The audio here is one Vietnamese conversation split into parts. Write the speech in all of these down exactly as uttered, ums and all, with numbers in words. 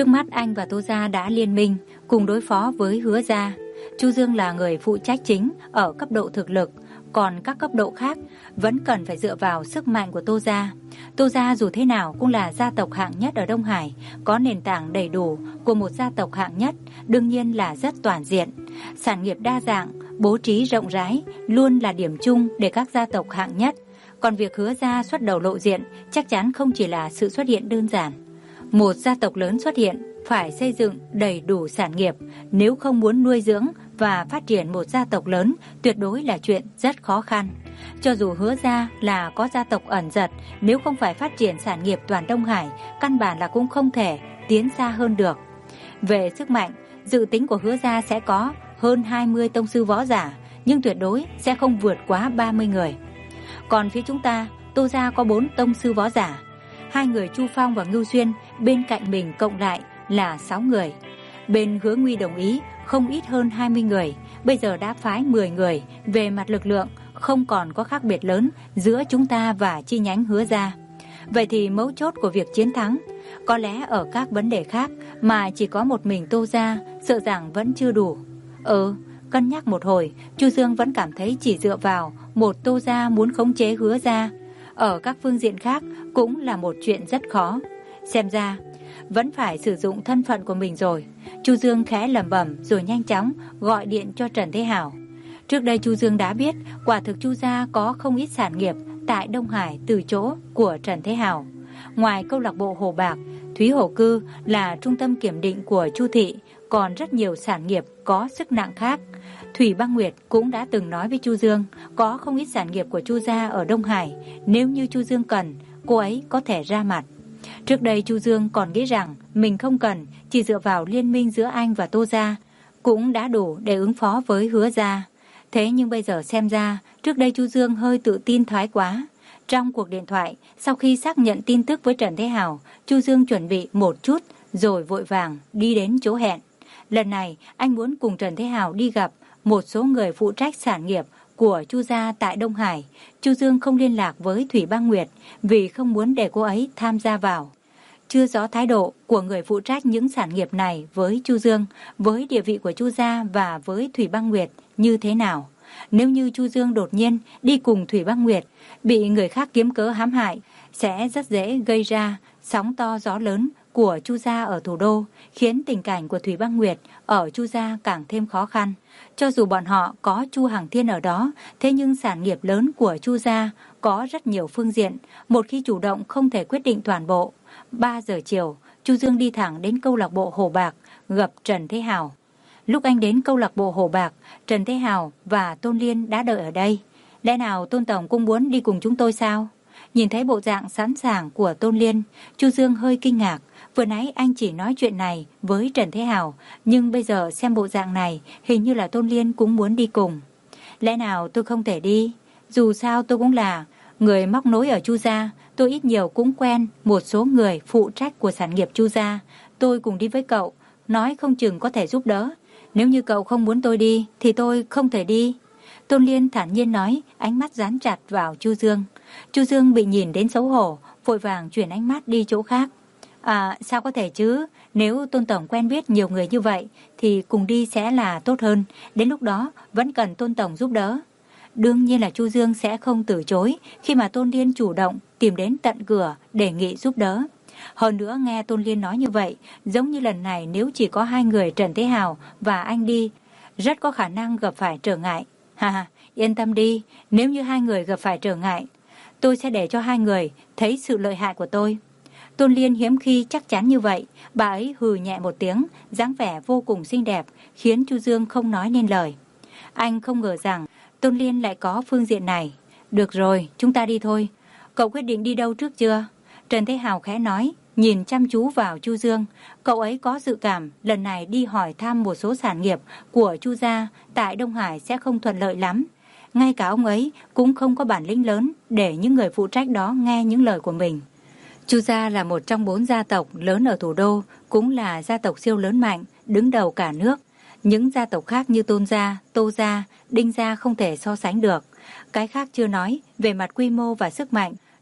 Trước mắt anh và Tô gia đã liên minh cùng đối phó với Hứa gia. Chu Dương là người phụ trách chính ở cấp độ thực lực, còn các cấp độ khác vẫn cần phải dựa vào sức mạnh của Tô gia. Tô gia dù thế nào cũng là gia tộc hạng nhất ở Đông Hải, có nền tảng đầy đủ của một gia tộc hạng nhất, đương nhiên là rất toàn diện. Sản nghiệp đa dạng, bố trí rộng rãi luôn là điểm chung để các gia tộc hạng nhất. Còn việc Hứa gia xuất đầu lộ diện chắc chắn không chỉ là sự xuất hiện đơn giản. Một gia tộc lớn xuất hiện phải xây dựng đầy đủ sản nghiệp, nếu không muốn nuôi dưỡng và phát triển một gia tộc lớn tuyệt đối là chuyện rất khó khăn. Cho dù Hứa gia là có gia tộc ẩn giật, nếu không phải phát triển sản nghiệp toàn Đông Hải, căn bản là cũng không thể tiến xa hơn được. Về sức mạnh, dự tính của Hứa gia sẽ có hơn hai mươi tông sư võ giả, nhưng tuyệt đối sẽ không vượt quá ba mươi người. Còn phía chúng ta, Tô gia có bốn tông sư võ giả, hai người Chu Phong và Ngưu Xuyên bên cạnh mình cộng lại là sáu người. Bên Hứa Nguy đồng ý không ít hơn hai mươi người, bây giờ đã phái mười người. Về mặt lực lượng không còn có khác biệt lớn giữa chúng ta và chi nhánh Hứa gia. Vậy thì mấu chốt của việc chiến thắng có lẽ ở các vấn đề khác, mà chỉ có một mình Tô gia sợ rằng vẫn chưa đủ. Ừ, cân nhắc một hồi, Chu Dương vẫn cảm thấy chỉ dựa vào một Tô gia muốn khống chế Hứa gia ở các phương diện khác cũng là một chuyện rất khó. Xem ra vẫn phải sử dụng thân phận của mình rồi. Chu Dương khẽ lẩm bẩm rồi nhanh chóng gọi điện cho Trần Thế Hảo. Trước đây Chu Dương đã biết quả thực Chu gia có không ít sản nghiệp tại Đông Hải từ chỗ của Trần Thế Hảo. Ngoài câu lạc bộ Hồ Bạc, Thúy Hổ Cư là trung tâm kiểm định của Chu thị, còn rất nhiều sản nghiệp có sức nặng khác. Thủy Băng Nguyệt cũng đã từng nói với Chu Dương có không ít sản nghiệp của Chu gia ở Đông Hải, nếu như Chu Dương cần, cô ấy có thể ra mặt. Trước đây Chu Dương còn nghĩ rằng mình không cần, chỉ dựa vào liên minh giữa anh và Tô gia cũng đã đủ để ứng phó với Hứa gia. Thế nhưng bây giờ xem ra, trước đây Chu Dương hơi tự tin thái quá. Trong cuộc điện thoại, sau khi xác nhận tin tức với Trần Thế Hảo, Chu Dương chuẩn bị một chút rồi vội vàng đi đến chỗ hẹn. Lần này anh muốn cùng Trần Thế Hảo đi gặp một số người phụ trách sản nghiệp của Chu gia tại Đông Hải. Chu Dương không liên lạc với Thủy Băng Nguyệt vì không muốn để cô ấy tham gia vào. Chưa rõ thái độ của người phụ trách những sản nghiệp này với Chu Dương, với địa vị của Chu gia và với Thủy Băng Nguyệt như thế nào. Nếu như Chu Dương đột nhiên đi cùng Thủy Băng Nguyệt, bị người khác kiếm cớ hãm hại, sẽ rất dễ gây ra sóng to gió lớn của Chu gia ở thủ đô, khiến tình cảnh của Thủy Băng Nguyệt ở Chu gia càng thêm khó khăn. Cho dù bọn họ có Chu Hằng Thiên ở đó, thế nhưng sản nghiệp lớn của Chu gia có rất nhiều phương diện, một khi chủ động không thể quyết định toàn bộ. ba giờ chiều, Chu Dương đi thẳng đến câu lạc bộ Hồ Bạc gặp Trần Thế Hảo. Lúc anh đến câu lạc bộ Hồ Bạc, Trần Thế Hảo và Tôn Liên đã đợi ở đây. Lẽ nào Tôn tổng cũng muốn đi cùng chúng tôi sao? Nhìn thấy bộ dạng sẵn sàng của Tôn Liên, Chu Dương hơi kinh ngạc. Vừa nãy anh chỉ nói chuyện này với Trần Thế Hảo, nhưng bây giờ xem bộ dạng này, hình như là Tôn Liên cũng muốn đi cùng. Lẽ nào tôi không thể đi? Dù sao tôi cũng là người móc nối ở Chu gia, tôi ít nhiều cũng quen một số người phụ trách của sản nghiệp Chu gia. Tôi cùng đi với cậu, nói không chừng có thể giúp đỡ. Nếu như cậu không muốn tôi đi, thì tôi không thể đi. Tôn Liên thản nhiên nói, ánh mắt dán chặt vào Chu Dương. Chu Dương bị nhìn đến xấu hổ, vội vàng chuyển ánh mắt đi chỗ khác. À, sao có thể chứ? Nếu Tôn tổng quen biết nhiều người như vậy, thì cùng đi sẽ là tốt hơn. Đến lúc đó, vẫn cần Tôn tổng giúp đỡ. Đương nhiên là Chu Dương sẽ không từ chối khi mà Tôn Liên chủ động tìm đến tận cửa đề nghị giúp đỡ. Hơn nữa nghe Tôn Liên nói như vậy, giống như lần này nếu chỉ có hai người Trần Thế Hảo và anh đi, rất có khả năng gặp phải trở ngại. Ha ha, yên tâm đi, nếu như hai người gặp phải trở ngại, tôi sẽ để cho hai người thấy sự lợi hại của tôi. Tôn Liên hiếm khi chắc chắn như vậy, bà ấy hừ nhẹ một tiếng, dáng vẻ vô cùng xinh đẹp, khiến Chu Dương không nói nên lời. Anh không ngờ rằng Tôn Liên lại có phương diện này. Được rồi, chúng ta đi thôi. Cậu quyết định đi đâu trước chưa? Trần Thế Hào khẽ nói, nhìn chăm chú vào Chu Dương. Cậu ấy có dự cảm lần này đi hỏi thăm một số sản nghiệp của Chu gia tại Đông Hải sẽ không thuận lợi lắm. Ngay cả ông ấy cũng không có bản lĩnh lớn để những người phụ trách đó nghe những lời của mình. Chu gia là một trong bốn gia tộc lớn ở thủ đô, cũng là gia tộc siêu lớn mạnh, đứng đầu cả nước. Những gia tộc khác như Tôn gia, Tô gia, Đinh gia không thể so sánh được. Cái khác chưa nói, về mặt quy mô và sức mạnh,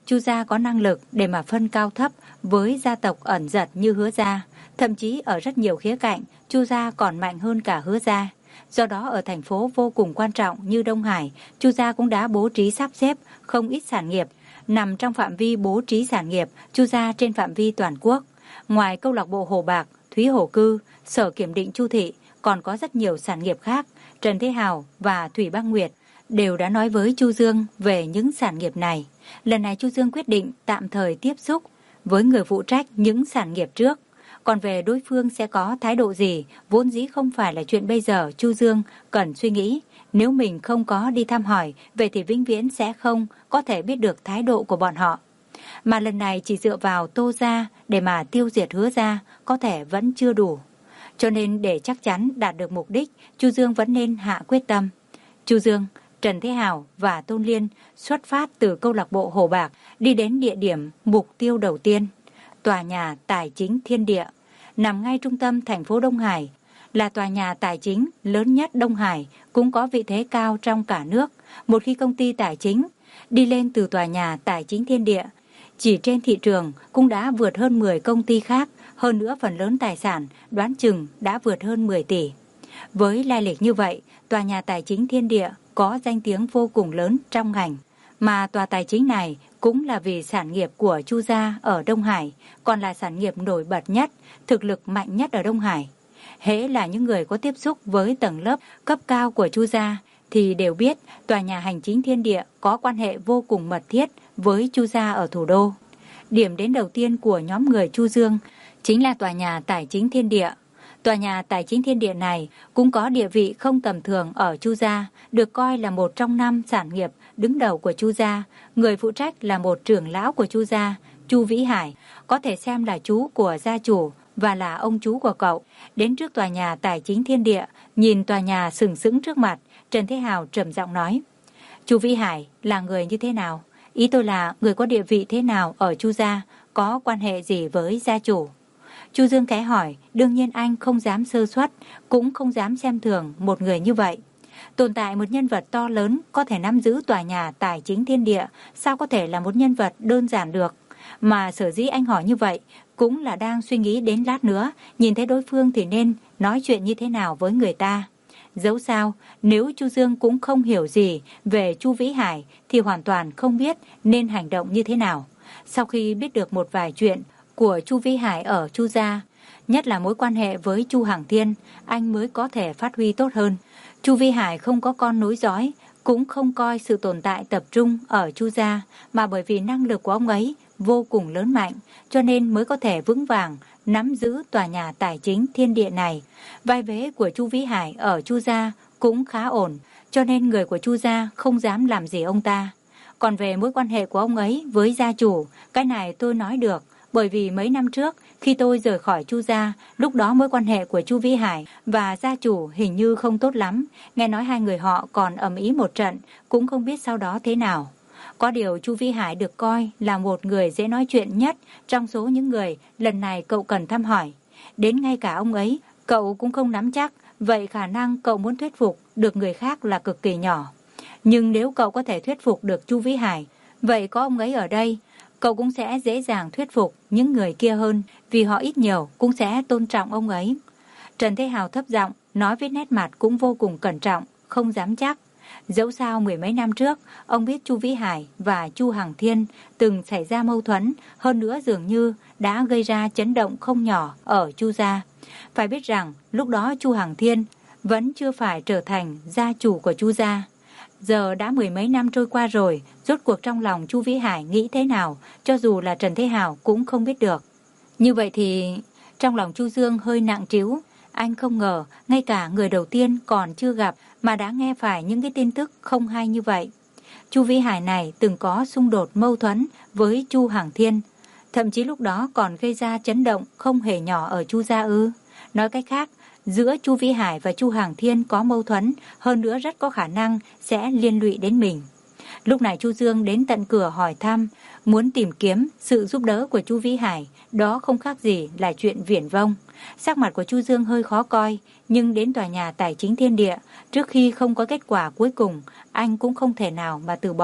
Chu gia có năng lực để mà phân cao thấp với gia tộc ẩn dật như Hứa gia. Thậm chí ở rất nhiều khía cạnh, Chu gia còn mạnh hơn cả Hứa gia. Do đó ở thành phố vô cùng quan trọng như Đông Hải, Chu gia cũng đã bố trí sắp xếp không ít sản nghiệp. Nằm trong phạm vi bố trí sản nghiệp, Chu gia trên phạm vi toàn quốc. Ngoài câu lạc bộ Hồ Bạc, Thúy Hổ Cư, Sở Kiểm định Chu Thị, còn có rất nhiều sản nghiệp khác. Trần Thế Hào và Thủy Băng Nguyệt đều đã nói với Chu Dương về những sản nghiệp này. Lần này Chu Dương quyết định tạm thời tiếp xúc với người phụ trách những sản nghiệp trước. Còn về đối phương sẽ có thái độ gì, vốn dĩ không phải là chuyện bây giờ Chu Dương cần suy nghĩ. Nếu mình không có đi thăm hỏi, vậy thì vĩnh viễn sẽ không có thể biết được thái độ của bọn họ. Mà lần này chỉ dựa vào Tô gia để mà tiêu diệt Hứa gia có thể vẫn chưa đủ. Cho nên để chắc chắn đạt được mục đích, Chu Dương vẫn nên hạ quyết tâm. Chu Dương, Trần Thế Hào và Tôn Liên xuất phát từ câu lạc bộ Hồ Bạc đi đến địa điểm mục tiêu đầu tiên, tòa nhà tài chính Thiên Địa, nằm ngay trung tâm thành phố Đông Hải, là tòa nhà tài chính lớn nhất Đông Hải, cũng có vị thế cao trong cả nước. Một khi công ty tài chính đi lên từ tòa nhà tài chính Thiên Địa, chỉ trên thị trường cũng đã vượt hơn mười công ty khác, hơn nữa phần lớn tài sản đoán chừng đã vượt hơn mười tỷ. Với lai lịch như vậy, tòa nhà tài chính Thiên Địa có danh tiếng vô cùng lớn trong ngành. Mà tòa tài chính này cũng là vì sản nghiệp của Chu gia ở Đông Hải, còn là sản nghiệp nổi bật nhất, thực lực mạnh nhất ở Đông Hải. Hễ là những người có tiếp xúc với tầng lớp cấp cao của Chu gia thì đều biết tòa nhà hành chính Thiên Địa có quan hệ vô cùng mật thiết với Chu gia ở thủ đô. Điểm đến đầu tiên của nhóm người Chu Dương chính là tòa nhà tài chính Thiên Địa. Tòa nhà tài chính Thiên Địa này cũng có địa vị không tầm thường ở Chu gia, được coi là một trong năm sản nghiệp đứng đầu của Chu gia. Người phụ trách là một trưởng lão của Chu gia, Chu Vĩ Hải, có thể xem là chú của gia chủ và là ông chú của cậu. Đến trước tòa nhà tài chính Thiên Địa, nhìn tòa nhà sừng sững trước mặt, Trần Thế Hào trầm giọng nói: Chu Vĩ Hải là người như thế nào? Ý tôi là người có địa vị thế nào ở Chu gia, có quan hệ gì với gia chủ? Chu Dương cái hỏi, đương nhiên anh không dám sơ suất, cũng không dám xem thường một người như vậy. Tồn tại một nhân vật to lớn có thể nắm giữ tòa nhà tài chính Thiên Địa, sao có thể là một nhân vật đơn giản được? Mà sở dĩ anh hỏi như vậy cũng là đang suy nghĩ đến lát nữa nhìn thấy đối phương thì nên nói chuyện như thế nào với người ta. Dẫu sao, nếu Chu Dương cũng không hiểu gì về Chu Vĩ Hải thì hoàn toàn không biết nên hành động như thế nào. Sau khi biết được một vài chuyện của Chu Vĩ Hải ở Chu gia, nhất là mối quan hệ với Chu Hằng Thiên, anh mới có thể phát huy tốt hơn. Chu Vĩ Hải không có con nối dõi, cũng không coi sự tồn tại tập trung ở Chu gia, mà bởi vì năng lực của ông ấy vô cùng lớn mạnh, cho nên mới có thể vững vàng nắm giữ tòa nhà tài chính Thiên Địa này. Vai vế của Chu Vĩ Hải ở Chu gia cũng khá ổn, cho nên người của Chu gia không dám làm gì ông ta. Còn về mối quan hệ của ông ấy với gia chủ, cái này tôi nói được, bởi vì mấy năm trước khi tôi rời khỏi Chu gia, lúc đó mối quan hệ của Chu Vĩ Hải và gia chủ hình như không tốt lắm, nghe nói hai người họ còn ầm ĩ một trận, cũng không biết sau đó thế nào. Có điều Chu Vĩ Hải được coi là một người dễ nói chuyện nhất trong số những người lần này cậu cần thăm hỏi. Đến ngay cả ông ấy, cậu cũng không nắm chắc, vậy khả năng cậu muốn thuyết phục được người khác là cực kỳ nhỏ. Nhưng nếu cậu có thể thuyết phục được Chu Vĩ Hải, vậy có ông ấy ở đây, cậu cũng sẽ dễ dàng thuyết phục những người kia hơn, vì họ ít nhiều cũng sẽ tôn trọng ông ấy. Trần Thế Hào thấp giọng, nói với nét mặt cũng vô cùng cẩn trọng, không dám chắc. Dẫu sao mười mấy năm trước, ông biết Chu Vĩ Hải và Chu Hằng Thiên từng xảy ra mâu thuẫn, hơn nữa dường như đã gây ra chấn động không nhỏ ở Chu gia. Phải biết rằng lúc đó Chu Hằng Thiên vẫn chưa phải trở thành gia chủ của Chu gia. Giờ đã mười mấy năm trôi qua rồi, rốt cuộc trong lòng Chu Vĩ Hải nghĩ thế nào, cho dù là Trần Thế Hào cũng không biết được. Như vậy thì trong lòng Chu Dương hơi nặng trĩu. Anh không ngờ ngay cả người đầu tiên còn chưa gặp mà đã nghe phải những cái tin tức không hay như vậy. Chu Vĩ Hải này từng có xung đột mâu thuẫn với Chu Hằng Thiên, thậm chí lúc đó còn gây ra chấn động không hề nhỏ ở Chu gia ư? Nói cách khác, giữa Chu Vĩ Hải và Chu Hằng Thiên có mâu thuẫn, hơn nữa rất có khả năng sẽ liên lụy đến mình. Lúc này Chu Dương đến tận cửa hỏi thăm, muốn tìm kiếm sự giúp đỡ của Chu Vĩ Hải, đó không khác gì là chuyện viển vông. Sắc mặt của Chu Dương hơi khó coi, nhưng đến tòa nhà tài chính Thiên Địa, trước khi không có kết quả cuối cùng, anh cũng không thể nào mà từ bỏ.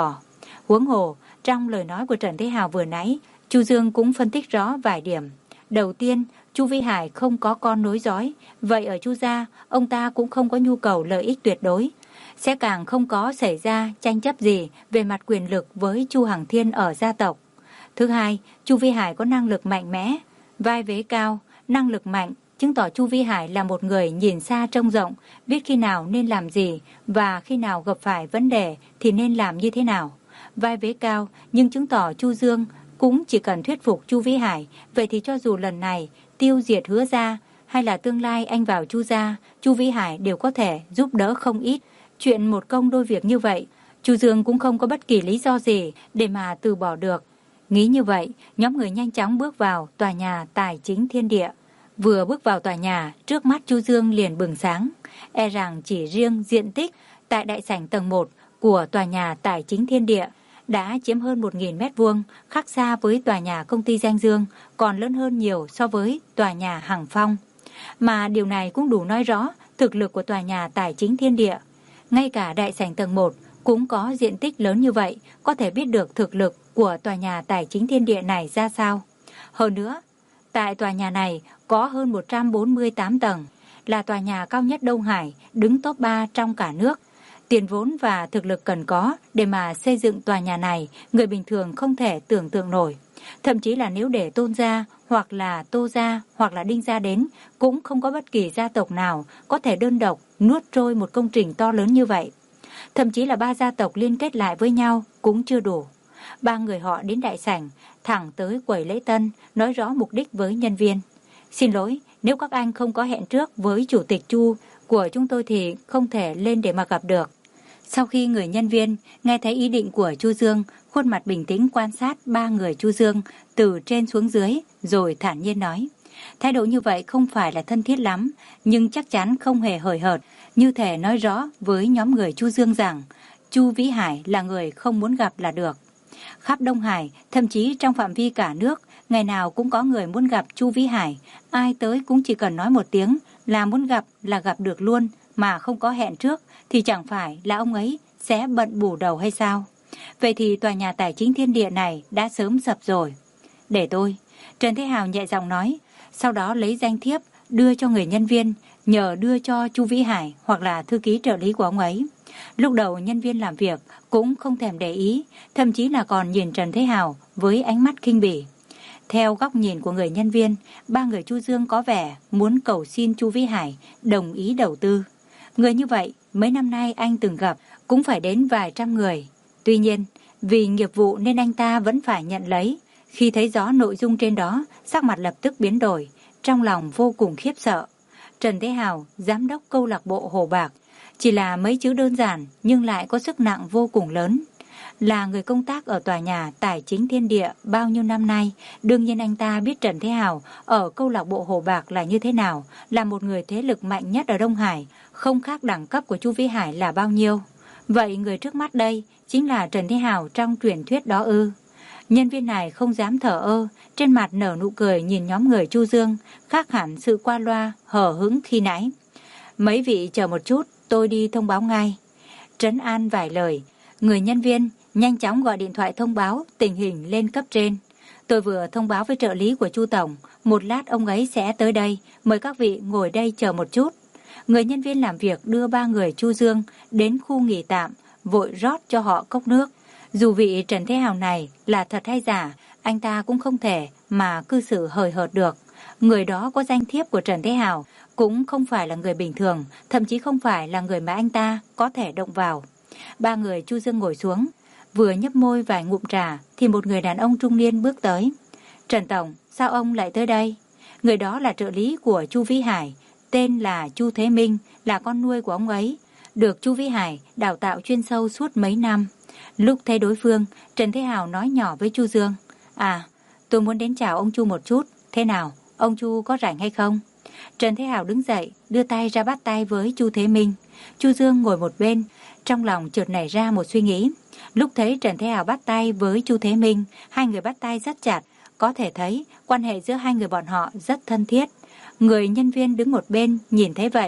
Huống hồ, trong lời nói của Trần Thế Hào vừa nãy, Chu Dương cũng phân tích rõ vài điểm. Đầu tiên, Chu Vĩ Hải không có con nối dõi, vậy ở Chu gia, ông ta cũng không có nhu cầu lợi ích tuyệt đối, sẽ càng không có xảy ra tranh chấp gì về mặt quyền lực với Chu Hằng Thiên ở gia tộc. Thứ hai, Chu Vĩ Hải có năng lực mạnh mẽ, vai vế cao, năng lực mạnh, chứng tỏ Chu Vĩ Hải là một người nhìn xa trông rộng, biết khi nào nên làm gì và khi nào gặp phải vấn đề thì nên làm như thế nào. Vai vế cao, nhưng chứng tỏ Chu Dương cũng chỉ cần thuyết phục Chu Vĩ Hải, vậy thì cho dù lần này tiêu diệt Hứa gia hay là tương lai anh vào Chu gia, Chu Vĩ Hải đều có thể giúp đỡ không ít. Chuyện một công đôi việc như vậy, Chu Dương cũng không có bất kỳ lý do gì để mà từ bỏ được. Nghĩ như vậy, nhóm người nhanh chóng bước vào tòa nhà Tài Chính Thiên Địa. Vừa bước vào tòa nhà, trước mắt Chu Dương liền bừng sáng. E rằng chỉ riêng diện tích tại đại sảnh tầng một của tòa nhà Tài Chính Thiên Địa đã chiếm hơn một nghìn mét vuông, khác xa với tòa nhà công ty Danh Dương, còn lớn hơn nhiều so với tòa nhà Hằng Phong. Mà điều này cũng đủ nói rõ thực lực của tòa nhà Tài Chính Thiên Địa. Ngay cả đại sảnh tầng một cũng có diện tích lớn như vậy, có thể biết được thực lực của tòa nhà Tài Chính Thiên Địa này ra sao. Hơn nữa, tại tòa nhà này có hơn một trăm bốn mươi tám tầng, là tòa nhà cao nhất Đông Hải, đứng top ba trong cả nước. Tiền vốn và thực lực cần có để mà xây dựng tòa nhà này, người bình thường không thể tưởng tượng nổi. Thậm chí là nếu để Tôn gia, hoặc là Tô gia, hoặc là Đinh gia đến, cũng không có bất kỳ gia tộc nào có thể đơn độc nuốt trôi một công trình to lớn như vậy. Thậm chí là ba gia tộc liên kết lại với nhau cũng chưa đủ. Ba người họ đến đại sảnh, thẳng tới quầy lễ tân, nói rõ mục đích với nhân viên. Xin lỗi, nếu các anh không có hẹn trước với chủ tịch Chu của chúng tôi thì không thể lên để mà gặp được. Sau khi người nhân viên nghe thấy ý định của Chu Dương, khuôn mặt bình tĩnh quan sát ba người Chu Dương từ trên xuống dưới, rồi thản nhiên nói. Thái độ như vậy không phải là thân thiết lắm, nhưng chắc chắn không hề hời hợt, như thể nói rõ với nhóm người Chu Dương rằng Chu Vĩ Hải là người không muốn gặp là được. Khắp Đông Hải, thậm chí trong phạm vi cả nước, ngày nào cũng có người muốn gặp Chu Vĩ Hải, ai tới cũng chỉ cần nói một tiếng là muốn gặp là gặp được luôn, mà không có hẹn trước thì chẳng phải là ông ấy sẽ bận bù đầu hay sao? Vậy thì tòa nhà Tài Chính Thiên Địa này đã sớm sập rồi. Để tôi, Trần Thế Hào nhẹ giọng nói, sau đó lấy danh thiếp đưa cho người nhân viên, nhờ đưa cho Chu Vĩ Hải hoặc là thư ký trợ lý của ông ấy. Lúc đầu nhân viên làm việc cũng không thèm để ý, thậm chí là còn nhìn Trần Thế Hào với ánh mắt khinh bỉ. Theo góc nhìn của người nhân viên, ba người Chu Dương có vẻ muốn cầu xin Chu Vĩ Hải đồng ý đầu tư. Người như vậy, mấy năm nay anh từng gặp cũng phải đến vài trăm người. Tuy nhiên, vì nghiệp vụ nên anh ta vẫn phải nhận lấy. Khi thấy rõ nội dung trên đó, sắc mặt lập tức biến đổi, trong lòng vô cùng khiếp sợ. Trần Thế Hào, giám đốc câu lạc bộ Hồ Bạc, chỉ là mấy chữ đơn giản nhưng lại có sức nặng vô cùng lớn. Là người công tác ở tòa nhà Tài Chính Thiên Địa bao nhiêu năm nay, đương nhiên anh ta biết Trần Thế Hào ở câu lạc bộ Hồ Bạc là như thế nào, là một người thế lực mạnh nhất ở Đông Hải, không khác đẳng cấp của Chu Vĩ Hải là bao nhiêu. Vậy người trước mắt đây chính là Trần Thế Hào trong truyền thuyết đó ư? Nhân viên này không dám thở ơ, trên mặt nở nụ cười nhìn nhóm người Chu Dương, khác hẳn sự qua loa, hở hững khi nãy. Mấy vị chờ một chút, tôi đi thông báo ngay. Trấn an vài lời, người nhân viên nhanh chóng gọi điện thoại thông báo tình hình lên cấp trên. Tôi vừa thông báo với trợ lý của Chu Tổng, một lát ông ấy sẽ tới đây, mời các vị ngồi đây chờ một chút. Người nhân viên làm việc đưa ba người Chu Dương đến khu nghỉ tạm, vội rót cho họ cốc nước. Dù vị Trần Thế Hào này là thật hay giả, anh ta cũng không thể mà cư xử hời hợt được. Người đó có danh thiếp của Trần Thế Hào, cũng không phải là người bình thường, thậm chí không phải là người mà anh ta có thể động vào. Ba người Chu Dương ngồi xuống, vừa nhấp môi vài ngụm trà thì một người đàn ông trung niên bước tới. Trần Tổng, sao ông lại tới đây? Người đó là trợ lý của Chu Vĩ Hải, tên là Chu Thế Minh, là con nuôi của ông ấy, được Chu Vĩ Hải đào tạo chuyên sâu suốt mấy năm. Lúc thấy đối phương, Trần Thế Hào nói nhỏ với Chu Dương, à, tôi muốn đến chào ông Chu một chút, thế nào, ông Chu có rảnh hay không? Trần Thế Hào đứng dậy, đưa tay ra bắt tay với Chu Thế Minh. Chu Dương ngồi một bên, trong lòng chợt nảy ra một suy nghĩ. Lúc thấy Trần Thế Hào bắt tay với Chu Thế Minh, hai người bắt tay rất chặt, có thể thấy quan hệ giữa hai người bọn họ rất thân thiết. Người nhân viên đứng một bên nhìn thấy vậy,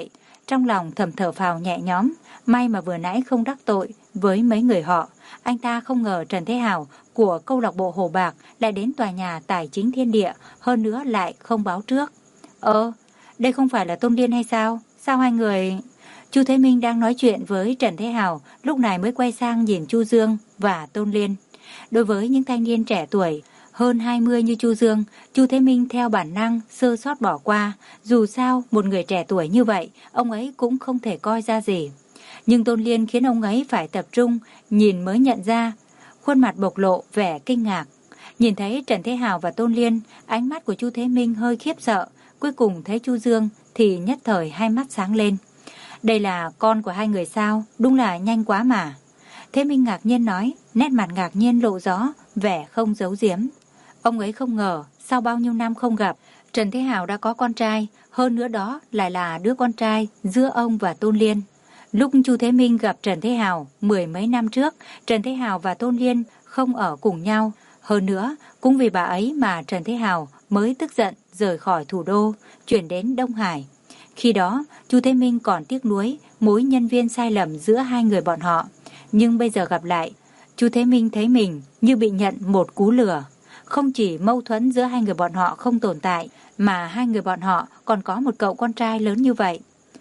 trong lòng thầm thở phào nhẹ nhõm, may mà vừa nãy không đắc tội với mấy người họ. Anh ta không ngờ Trần Thế Hào của câu lạc bộ Hồ Bạc lại đến tòa nhà Tài Chính Thiên Địa, hơn nữa lại không báo trước. Ơ, đây không phải là Tôn Liên hay sao? Sao hai người... Chu Thế Minh đang nói chuyện với Trần Thế Hào, lúc này mới quay sang nhìn Chu Dương và Tôn Liên. Đối với những thanh niên trẻ tuổi hơn hai mươi như Chu Dương, Chu Thế Minh theo bản năng sơ sót bỏ qua. Dù sao, một người trẻ tuổi như vậy, ông ấy cũng không thể coi ra gì. Nhưng Tôn Liên khiến ông ấy phải tập trung, nhìn mới nhận ra, khuôn mặt bộc lộ vẻ kinh ngạc. Nhìn thấy Trần Thế Hào và Tôn Liên, ánh mắt của Chu Thế Minh hơi khiếp sợ, cuối cùng thấy Chu Dương thì nhất thời hai mắt sáng lên. Đây là con của hai người sao? Đúng là nhanh quá mà. Thế Minh ngạc nhiên nói, nét mặt ngạc nhiên lộ rõ, vẻ không giấu giếm. Ông ấy không ngờ, sau bao nhiêu năm không gặp, Trần Thế Hào đã có con trai, hơn nữa đó lại là đứa con trai giữa ông và Tôn Liên. Lúc Chu Thế Minh gặp Trần Thế Hào mười mấy năm trước, Trần Thế Hào và Tôn Liên không ở cùng nhau. Hơn nữa, cũng vì bà ấy mà Trần Thế Hào mới tức giận rời khỏi thủ đô, chuyển đến Đông Hải. Khi đó, Chu Thế Minh còn tiếc nuối mối nhân viên sai lầm giữa hai người bọn họ. Nhưng bây giờ gặp lại, Chu Thế Minh thấy mình như bị nhận một cú lừa. Không chỉ mâu thuẫn giữa hai người bọn họ không tồn tại, mà hai người bọn họ còn có một cậu con trai lớn như vậy.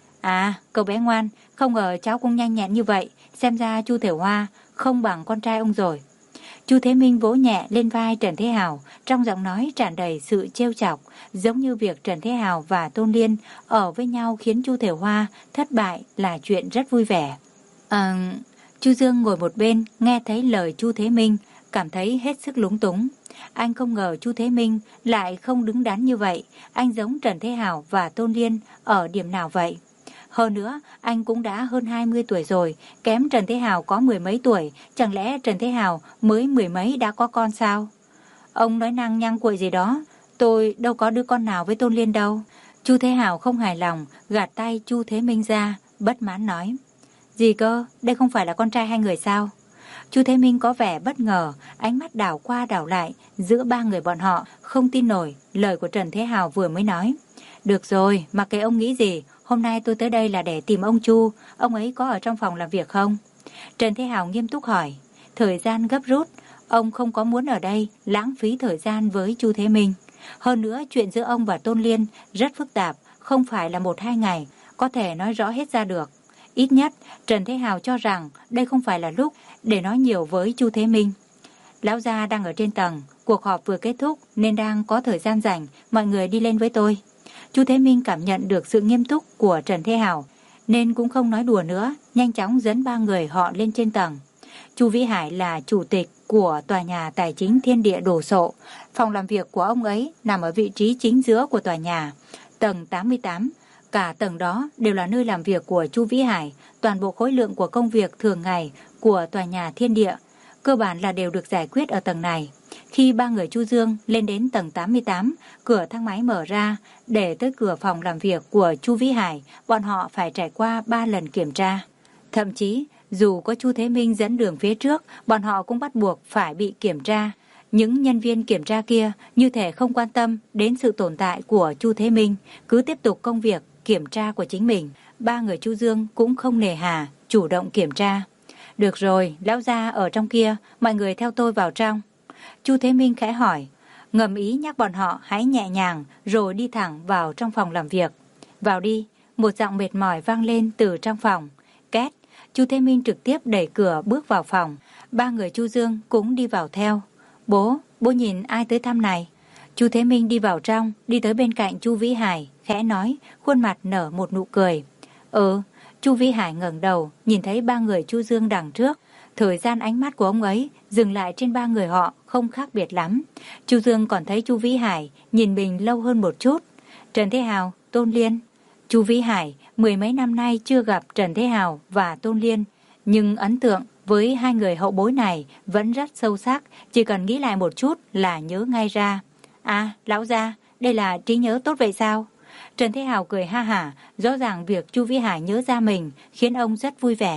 À, cậu bé ngoan, không ngờ cháu cũng nhanh nhẹn như vậy, xem ra Chu Thể Hoa không bằng con trai ông rồi. Chu Thế Minh vỗ nhẹ lên vai Trần Thế Hào, trong giọng nói tràn đầy sự trêu chọc, giống như việc Trần Thế Hào và Tôn Liên ở với nhau khiến Chu Thể Hoa thất bại là chuyện rất vui vẻ. À, Chu Dương ngồi một bên, nghe thấy lời Chu Thế Minh, cảm thấy hết sức lúng túng. Anh không ngờ Chu Thế Minh lại không đứng đắn như vậy, anh giống Trần Thế Hào và Tôn Liên ở điểm nào vậy? Hơn nữa, anh cũng đã hơn hai mươi tuổi rồi, kém Trần Thế Hào có mười mấy tuổi, chẳng lẽ Trần Thế Hào mới mười mấy đã có con sao? Ông nói năng nhăng cuội gì đó, tôi đâu có đứa con nào với Tôn Liên đâu. Chu Thế Hào không hài lòng, gạt tay Chu Thế Minh ra, bất mãn nói. Gì cơ, đây không phải là con trai hai người sao? Chu Thế Minh có vẻ bất ngờ, ánh mắt đảo qua đảo lại giữa ba người bọn họ, không tin nổi lời của Trần Thế Hào vừa mới nói. Được rồi, mặc kệ ông nghĩ gì, hôm nay tôi tới đây là để tìm ông Chu, ông ấy có ở trong phòng làm việc không? Trần Thế Hào nghiêm túc hỏi. Thời gian gấp rút, ông không có muốn ở đây lãng phí thời gian với Chu Thế Minh. Hơn nữa, chuyện giữa ông và Tôn Liên rất phức tạp, không phải là một hai ngày có thể nói rõ hết ra được. Ít nhất, Trần Thế Hào cho rằng đây không phải là lúc để nói nhiều với Chu Thế Minh. Lão gia đang ở trên tầng, cuộc họp vừa kết thúc nên đang có thời gian rảnh, mọi người đi lên với tôi. Chu Thế Minh cảm nhận được sự nghiêm túc của Trần Thế Hào nên cũng không nói đùa nữa, nhanh chóng dẫn ba người họ lên trên tầng. Chu Vĩ Hải là chủ tịch của tòa nhà Tài Chính Thiên Địa đồ sộ. Phòng làm việc của ông ấy nằm ở vị trí chính giữa của tòa nhà, tầng tám mươi tám. Cả tầng đó đều là nơi làm việc của Chu Vĩ Hải. Toàn bộ khối lượng của công việc thường ngày của tòa nhà Thiên Địa cơ bản là đều được giải quyết ở tầng này. Khi ba người Chu Dương lên đến tầng tám mươi tám, cửa thang máy mở ra, để tới cửa phòng làm việc của Chu Vĩ Hải, bọn họ phải trải qua ba lần kiểm tra. Thậm chí, dù có Chu Thế Minh dẫn đường phía trước, bọn họ cũng bắt buộc phải bị kiểm tra. Những nhân viên kiểm tra kia như thể không quan tâm đến sự tồn tại của Chu Thế Minh, cứ tiếp tục công việc kiểm tra của chính mình. Ba người Chu Dương cũng không nề hà, chủ động kiểm tra. Được rồi, lão gia ở trong kia, mọi người theo tôi vào trong. Chu Thế Minh khẽ hỏi, ngầm ý nhắc bọn họ hãy nhẹ nhàng rồi đi thẳng vào trong phòng làm việc. Vào đi, một giọng mệt mỏi vang lên từ trong phòng. Két, Chu Thế Minh trực tiếp đẩy cửa bước vào phòng. Ba người Chu Dương cũng đi vào theo. Bố, bố nhìn ai tới thăm này? Chu Thế Minh đi vào trong, đi tới bên cạnh Chu Vĩ Hải, khẽ nói, khuôn mặt nở một nụ cười. Ừ, Chu Vĩ Hải ngẩng đầu, nhìn thấy ba người Chu Dương đằng trước. Thời gian ánh mắt của ông ấy dừng lại trên ba người họ không khác biệt lắm. Chu Dương còn thấy Chu Vĩ Hải nhìn mình lâu hơn một chút. Trần Thế Hào, Tôn Liên. Chu Vĩ Hải mười mấy năm nay chưa gặp Trần Thế Hào và Tôn Liên, nhưng ấn tượng với hai người hậu bối này vẫn rất sâu sắc, chỉ cần nghĩ lại một chút là nhớ ngay ra. À, lão gia, đây là trí nhớ tốt vậy sao? Trần Thế Hào cười ha hả, rõ ràng việc Chu Vĩ Hải nhớ ra mình khiến ông rất vui vẻ.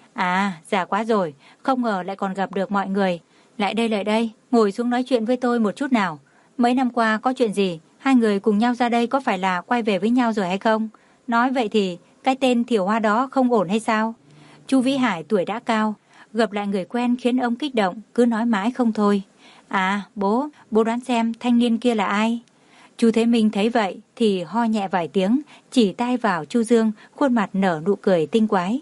À, già quá rồi, không ngờ lại còn gặp được mọi người. Lại đây lại đây, ngồi xuống nói chuyện với tôi một chút nào. Mấy năm qua có chuyện gì, hai người cùng nhau ra đây có phải là quay về với nhau rồi hay không? Nói vậy thì cái tên Thiều Hoa đó không ổn hay sao? Chu Vĩ Hải tuổi đã cao, gặp lại người quen khiến ông kích động, cứ nói mãi không thôi. À, bố, bố đoán xem thanh niên kia là ai? Chu Thế Minh thấy vậy thì ho nhẹ vài tiếng, chỉ tay vào Chu Dương, khuôn mặt nở nụ cười tinh quái.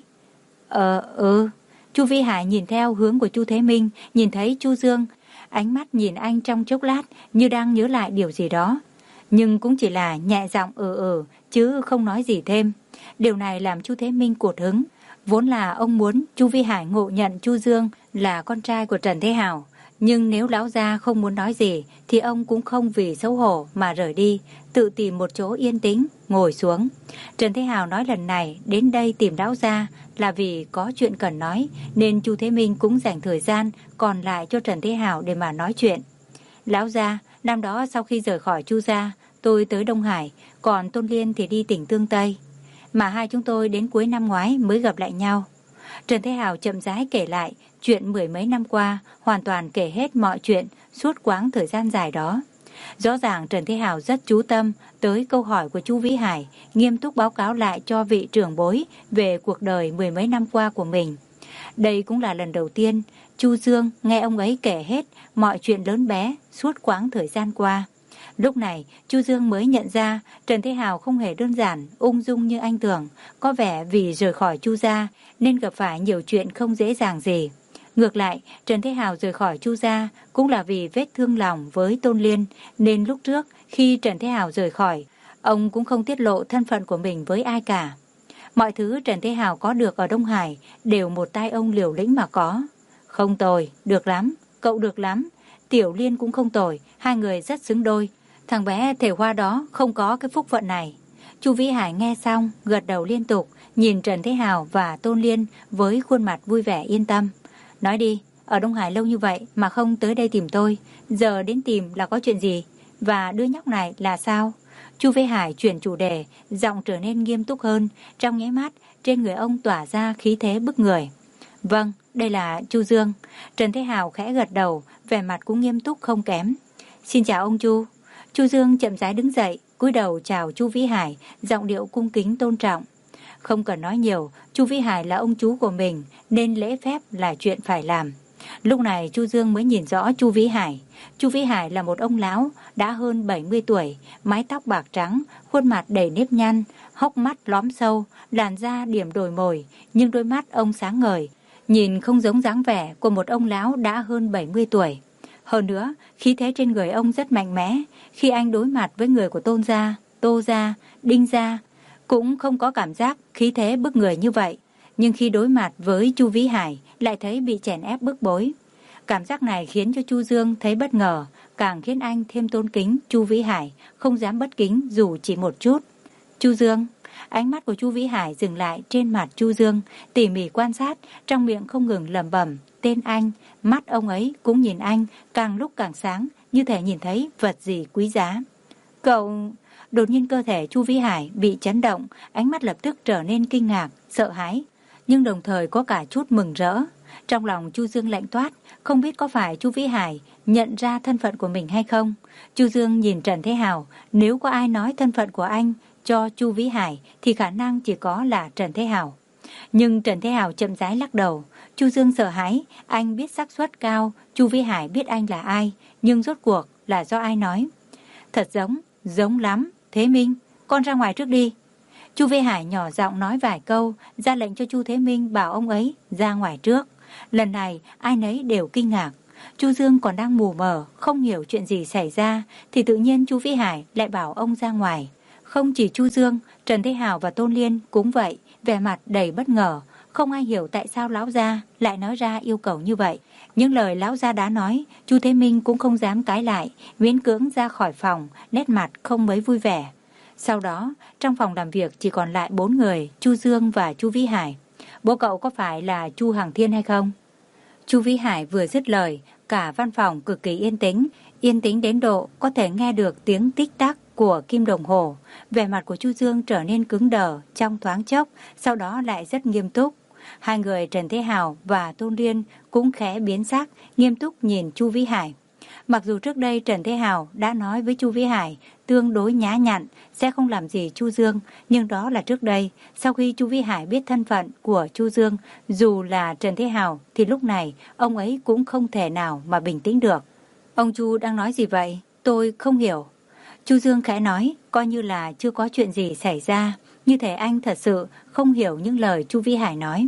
Ờ, ừ. Chu Vĩ Hải nhìn theo hướng của Chu Thế Minh, nhìn thấy Chu Dương, ánh mắt nhìn anh trong chốc lát như đang nhớ lại điều gì đó. Nhưng cũng chỉ là nhẹ giọng ừ ừ, chứ không nói gì thêm. Điều này làm Chu Thế Minh cụt hứng. Vốn là ông muốn Chu Vĩ Hải ngộ nhận Chu Dương là con trai của Trần Thế Hào. Nhưng nếu lão gia không muốn nói gì thì ông cũng không vì xấu hổ mà rời đi, tự tìm một chỗ yên tĩnh, ngồi xuống. Trần Thế Hào nói lần này đến đây tìm lão gia là vì có chuyện cần nói, nên Chu Thế Minh cũng dành thời gian còn lại cho Trần Thế Hào để mà nói chuyện. Lão gia, năm đó sau khi rời khỏi Chu gia, tôi tới Đông Hải, còn Tôn Liên thì đi tỉnh Tương Tây. Mà hai chúng tôi đến cuối năm ngoái mới gặp lại nhau. Trần Thế Hào chậm rãi kể lại chuyện mười mấy năm qua, hoàn toàn kể hết mọi chuyện suốt quãng thời gian dài đó. Rõ ràng Trần Thế Hào rất chú tâm tới câu hỏi của Chu Vĩ Hải, nghiêm túc báo cáo lại cho vị trưởng bối về cuộc đời mười mấy năm qua của mình. Đây cũng là lần đầu tiên Chu Dương nghe ông ấy kể hết mọi chuyện lớn bé suốt quãng thời gian qua. Lúc này, Chu Dương mới nhận ra Trần Thế Hào không hề đơn giản, ung dung như anh tưởng, có vẻ vì rời khỏi Chu gia nên gặp phải nhiều chuyện không dễ dàng gì. Ngược lại, Trần Thế Hào rời khỏi Chu gia cũng là vì vết thương lòng với Tôn Liên, nên lúc trước khi Trần Thế Hào rời khỏi, ông cũng không tiết lộ thân phận của mình với ai cả. Mọi thứ Trần Thế Hào có được ở Đông Hải đều một tay ông liều lĩnh mà có. Không tồi, được lắm, cậu được lắm. Tiểu Liên cũng không tồi, hai người rất xứng đôi. Thằng bé Thể Hoa đó không có cái phúc phận này. Chu Vĩ Hải nghe xong, gật đầu liên tục, nhìn Trần Thế Hào và Tôn Liên với khuôn mặt vui vẻ yên tâm. Nói đi, ở Đông Hải lâu như vậy mà không tới đây tìm tôi, giờ đến tìm là có chuyện gì? Và đứa nhóc này là sao? Chu Vĩ Hải chuyển chủ đề, giọng trở nên nghiêm túc hơn, trong nháy mắt trên người ông tỏa ra khí thế bức người. Vâng, đây là Chu Dương. Trần Thế Hào khẽ gật đầu, vẻ mặt cũng nghiêm túc không kém. Xin chào ông Chu. Chu Dương chậm rãi đứng dậy, cúi đầu chào Chu Vĩ Hải, giọng điệu cung kính tôn trọng. Không cần nói nhiều, Chu Vĩ Hải là ông chú của mình nên lễ phép là chuyện phải làm. Lúc này Chu Dương mới nhìn rõ Chu Vĩ Hải. Chu Vĩ Hải là một ông lão đã hơn bảy mươi tuổi, mái tóc bạc trắng, khuôn mặt đầy nếp nhăn, hốc mắt lóm sâu, làn da điểm đồi mồi, nhưng đôi mắt ông sáng ngời, nhìn không giống dáng vẻ của một ông lão đã hơn bảy mươi tuổi. Hơn nữa, khí thế trên người ông rất mạnh mẽ, khi anh đối mặt với người của Tôn gia, Tô gia, Đinh gia, cũng không có cảm giác khí thế bức người như vậy. Nhưng khi đối mặt với Chu Vĩ Hải lại thấy bị chèn ép bức bối. Cảm giác này khiến cho Chu Dương thấy bất ngờ, càng khiến anh thêm tôn kính Chu Vĩ Hải, không dám bất kính dù chỉ một chút. Chu Dương, ánh mắt của Chu Vĩ Hải dừng lại trên mặt Chu Dương, tỉ mỉ quan sát, trong miệng không ngừng lẩm bẩm tên anh, mắt ông ấy cũng nhìn anh, càng lúc càng sáng, như thể nhìn thấy vật gì quý giá. Cậu... Đột nhiên cơ thể Chu Vĩ Hải bị chấn động, ánh mắt lập tức trở nên kinh ngạc, sợ hãi, nhưng đồng thời có cả chút mừng rỡ. Trong lòng Chu Dương lạnh toát, không biết có phải Chu Vĩ Hải nhận ra thân phận của mình hay không. Chu Dương nhìn Trần Thế Hào, nếu có ai nói thân phận của anh cho Chu Vĩ Hải thì khả năng chỉ có là Trần Thế Hào. Nhưng Trần Thế Hào chậm rãi lắc đầu. Chu Dương sợ hãi, anh biết xác suất cao Chu Vĩ Hải biết anh là ai, nhưng rốt cuộc là do ai nói. Thật giống, giống lắm. Thế Minh, con ra ngoài trước đi. Chu Vĩ Hải nhỏ giọng nói vài câu, ra lệnh cho Chu Thế Minh bảo ông ấy ra ngoài trước. Lần này ai nấy đều kinh ngạc. Chu Dương còn đang mù mờ, không hiểu chuyện gì xảy ra, thì tự nhiên Chu Vĩ Hải lại bảo ông ra ngoài. Không chỉ Chu Dương, Trần Thế Hào và Tôn Liên cũng vậy, vẻ mặt đầy bất ngờ. Không ai hiểu tại sao lão gia lại nói ra yêu cầu như vậy. Những lời lão gia đã nói, Chu Thế Minh cũng không dám cãi lại, miễn cưỡng ra khỏi phòng, nét mặt không mấy vui vẻ. Sau đó, trong phòng làm việc chỉ còn lại bốn người, Chu Dương và Chu Vĩ Hải. Bố cậu có phải là Chu Hằng Thiên hay không? Chu Vĩ Hải vừa dứt lời, cả văn phòng cực kỳ yên tĩnh, yên tĩnh đến độ có thể nghe được tiếng tích tắc của kim đồng hồ. Vẻ mặt của Chu Dương trở nên cứng đờ trong thoáng chốc, sau đó lại rất nghiêm túc. Hai người Trần Thế Hào và Tôn Liên cũng khẽ biến sắc, nghiêm túc nhìn Chu Vĩ Hải. Mặc dù trước đây Trần Thế Hào đã nói với Chu Vĩ Hải tương đối nhã nhặn, sẽ không làm gì Chu Dương, nhưng đó là trước đây. Sau khi Chu Vĩ Hải biết thân phận của Chu Dương, dù là Trần Thế Hào, thì lúc này ông ấy cũng không thể nào mà bình tĩnh được. Ông Chu đang nói gì vậy? Tôi không hiểu. Chu Dương khẽ nói, coi như là chưa có chuyện gì xảy ra, như thể anh thật sự không hiểu những lời Chu Vĩ Hải nói.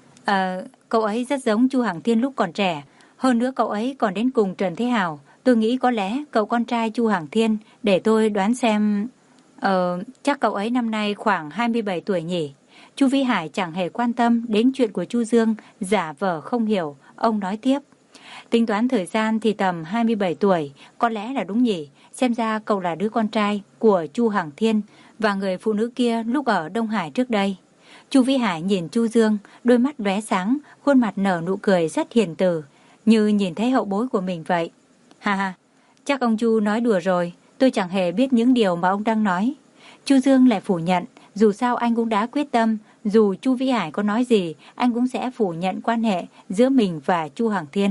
Ờ, cậu ấy rất giống Chu Hằng Thiên lúc còn trẻ, hơn nữa cậu ấy còn đến cùng Trần Thế Hào. Tôi nghĩ có lẽ cậu con trai Chu Hằng Thiên, để tôi đoán xem... Ờ, chắc cậu ấy năm nay khoảng hai mươi bảy tuổi nhỉ. Chu Vĩ Hải chẳng hề quan tâm đến chuyện của Chu Dương, giả vờ không hiểu, ông nói tiếp. Tính toán thời gian thì tầm hai mươi bảy tuổi, có lẽ là đúng nhỉ. Xem ra cậu là đứa con trai của Chu Hằng Thiên và người phụ nữ kia lúc ở Đông Hải trước đây. Chu Vĩ Hải nhìn Chu Dương, đôi mắt lóe sáng, khuôn mặt nở nụ cười rất hiền từ, như nhìn thấy hậu bối của mình vậy. Ha ha, chắc ông Chu nói đùa rồi, tôi chẳng hề biết những điều mà ông đang nói. Chu Dương lại phủ nhận, dù sao anh cũng đã quyết tâm, dù Chu Vĩ Hải có nói gì, anh cũng sẽ phủ nhận quan hệ giữa mình và Chu Hằng Thiên.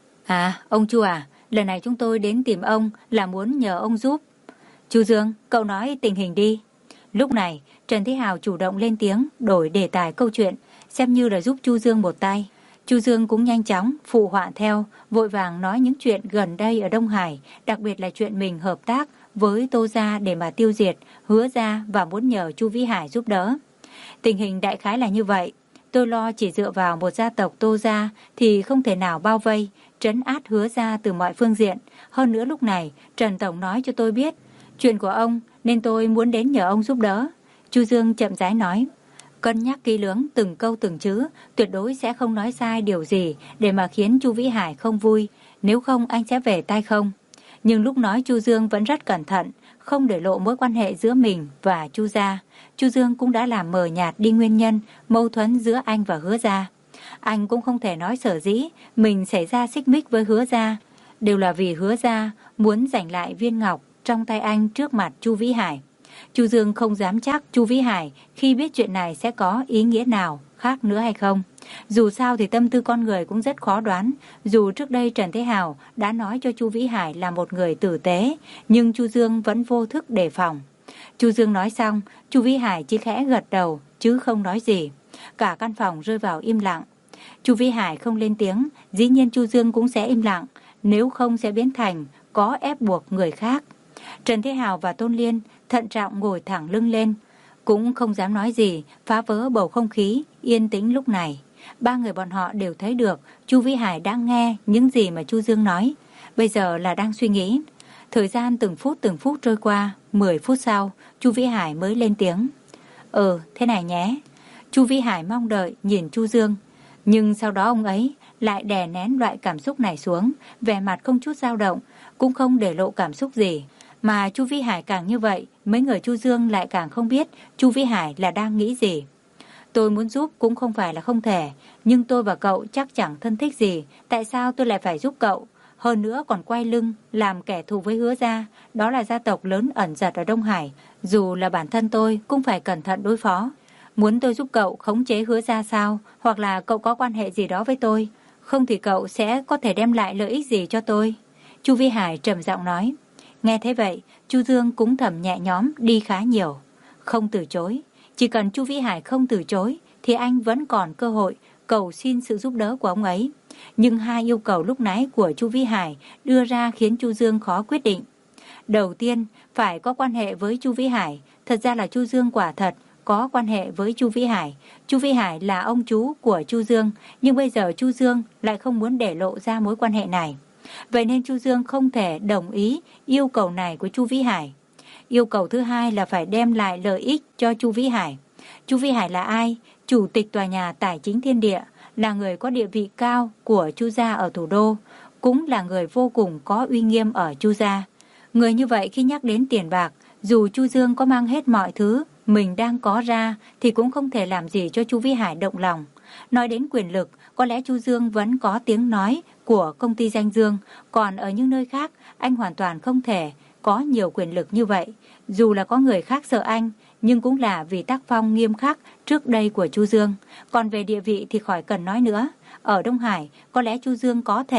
À, ông Chu à, lần này chúng tôi đến tìm ông là muốn nhờ ông giúp. Chu Dương, cậu nói tình hình đi. Lúc này, Trần Thế Hào chủ động lên tiếng, đổi đề tài câu chuyện, xem như là giúp Chu Dương một tay. Chu Dương cũng nhanh chóng phụ họa theo, vội vàng nói những chuyện gần đây ở Đông Hải, đặc biệt là chuyện mình hợp tác với Tô Gia để mà tiêu diệt Hứa Gia và muốn nhờ Chu Vĩ Hải giúp đỡ. Tình hình đại khái là như vậy. Tôi lo chỉ dựa vào một gia tộc Tô Gia thì không thể nào bao vây, trấn át Hứa Gia từ mọi phương diện. Hơn nữa lúc này, Trần Tổng nói cho tôi biết chuyện của ông nên tôi muốn đến nhờ ông giúp đỡ. Chu Dương chậm rãi nói. Cân nhắc kỹ lưỡng từng câu từng chữ, tuyệt đối sẽ không nói sai điều gì để mà khiến Chu Vĩ Hải không vui, nếu không anh sẽ về tay không. Nhưng lúc nói Chu Dương vẫn rất cẩn thận, không để lộ mối quan hệ giữa mình và Chu Gia. Chu Dương cũng đã làm mờ nhạt đi nguyên nhân mâu thuẫn giữa anh và Hứa Gia. Anh cũng không thể nói sở dĩ mình xảy ra xích mích với Hứa Gia, đều là vì Hứa Gia muốn giành lại viên ngọc trong tay anh trước mặt Chu Vĩ Hải. Chu Dương không dám chắc Chu Vĩ Hải khi biết chuyện này sẽ có ý nghĩa nào khác nữa hay không. Dù sao thì tâm tư con người cũng rất khó đoán. Dù trước đây Trần Thế Hào đã nói cho Chu Vĩ Hải là một người tử tế, nhưng Chu Dương vẫn vô thức đề phòng. Chu Dương nói xong, Chu Vĩ Hải chỉ khẽ gật đầu chứ không nói gì. Cả căn phòng rơi vào im lặng. Chu Vĩ Hải không lên tiếng, dĩ nhiên Chu Dương cũng sẽ im lặng, nếu không sẽ biến thành có ép buộc người khác. Trần Thế Hào và Tôn Liên thận trọng ngồi thẳng lưng lên, cũng không dám nói gì, phá vỡ bầu không khí yên tĩnh lúc này. Ba người bọn họ đều thấy được Chu Vĩ Hải đang nghe những gì mà Chu Dương nói, bây giờ là đang suy nghĩ. Thời gian từng phút từng phút trôi qua, mười phút sau, Chu Vĩ Hải mới lên tiếng. Ừ, thế này nhé. Chu Vĩ Hải mong đợi nhìn Chu Dương, nhưng sau đó ông ấy lại đè nén loại cảm xúc này xuống, vẻ mặt không chút dao động, cũng không để lộ cảm xúc gì. Mà Chu Vĩ Hải càng như vậy, mấy người Chu Dương lại càng không biết Chu Vĩ Hải là đang nghĩ gì. Tôi muốn giúp cũng không phải là không thể, nhưng tôi và cậu chắc chẳng thân thích gì, tại sao tôi lại phải giúp cậu? Hơn nữa còn quay lưng làm kẻ thù với Hứa Gia, đó là gia tộc lớn ẩn giật ở Đông Hải, dù là bản thân tôi cũng phải cẩn thận đối phó. Muốn tôi giúp cậu khống chế Hứa Gia sao? Hoặc là cậu có quan hệ gì đó với tôi? Không thì cậu sẽ có thể đem lại lợi ích gì cho tôi? Chu Vĩ Hải trầm giọng nói. Nghe thế vậy, Chu Dương cũng thầm nhẹ nhõm đi khá nhiều. Không từ chối, chỉ cần Chu Vĩ Hải không từ chối thì anh vẫn còn cơ hội cầu xin sự giúp đỡ của ông ấy. Nhưng hai yêu cầu lúc nãy của Chu Vĩ Hải đưa ra khiến Chu Dương khó quyết định. Đầu tiên, phải có quan hệ với Chu Vĩ Hải. Thật ra là Chu Dương quả thật có quan hệ với Chu Vĩ Hải. Chu Vĩ Hải là ông chú của Chu Dương, nhưng bây giờ Chu Dương lại không muốn để lộ ra mối quan hệ này. Vậy nên Chu Dương không thể đồng ý yêu cầu này của Chu Vĩ Hải. Yêu cầu thứ hai là phải đem lại lợi ích cho Chu Vĩ Hải. Chu Vĩ Hải là ai? Chủ tịch tòa nhà Tài Chính Thiên Địa, là người có địa vị cao của Chu gia ở thủ đô, cũng là người vô cùng có uy nghiêm ở Chu gia. Người như vậy khi nhắc đến tiền bạc, dù Chu Dương có mang hết mọi thứ mình đang có ra thì cũng không thể làm gì cho Chu Vĩ Hải động lòng. Nói đến quyền lực, có lẽ Chu Dương vẫn có tiếng nói của công ty Danh Dương, còn ở những nơi khác anh hoàn toàn không thể có nhiều quyền lực như vậy. Dù là có người khác sợ anh, nhưng cũng là vì tác phong nghiêm khắc trước đây của Chu Dương. Còn về địa vị thì khỏi cần nói nữa. Ở Đông Hải, có lẽ Chu Dương có thể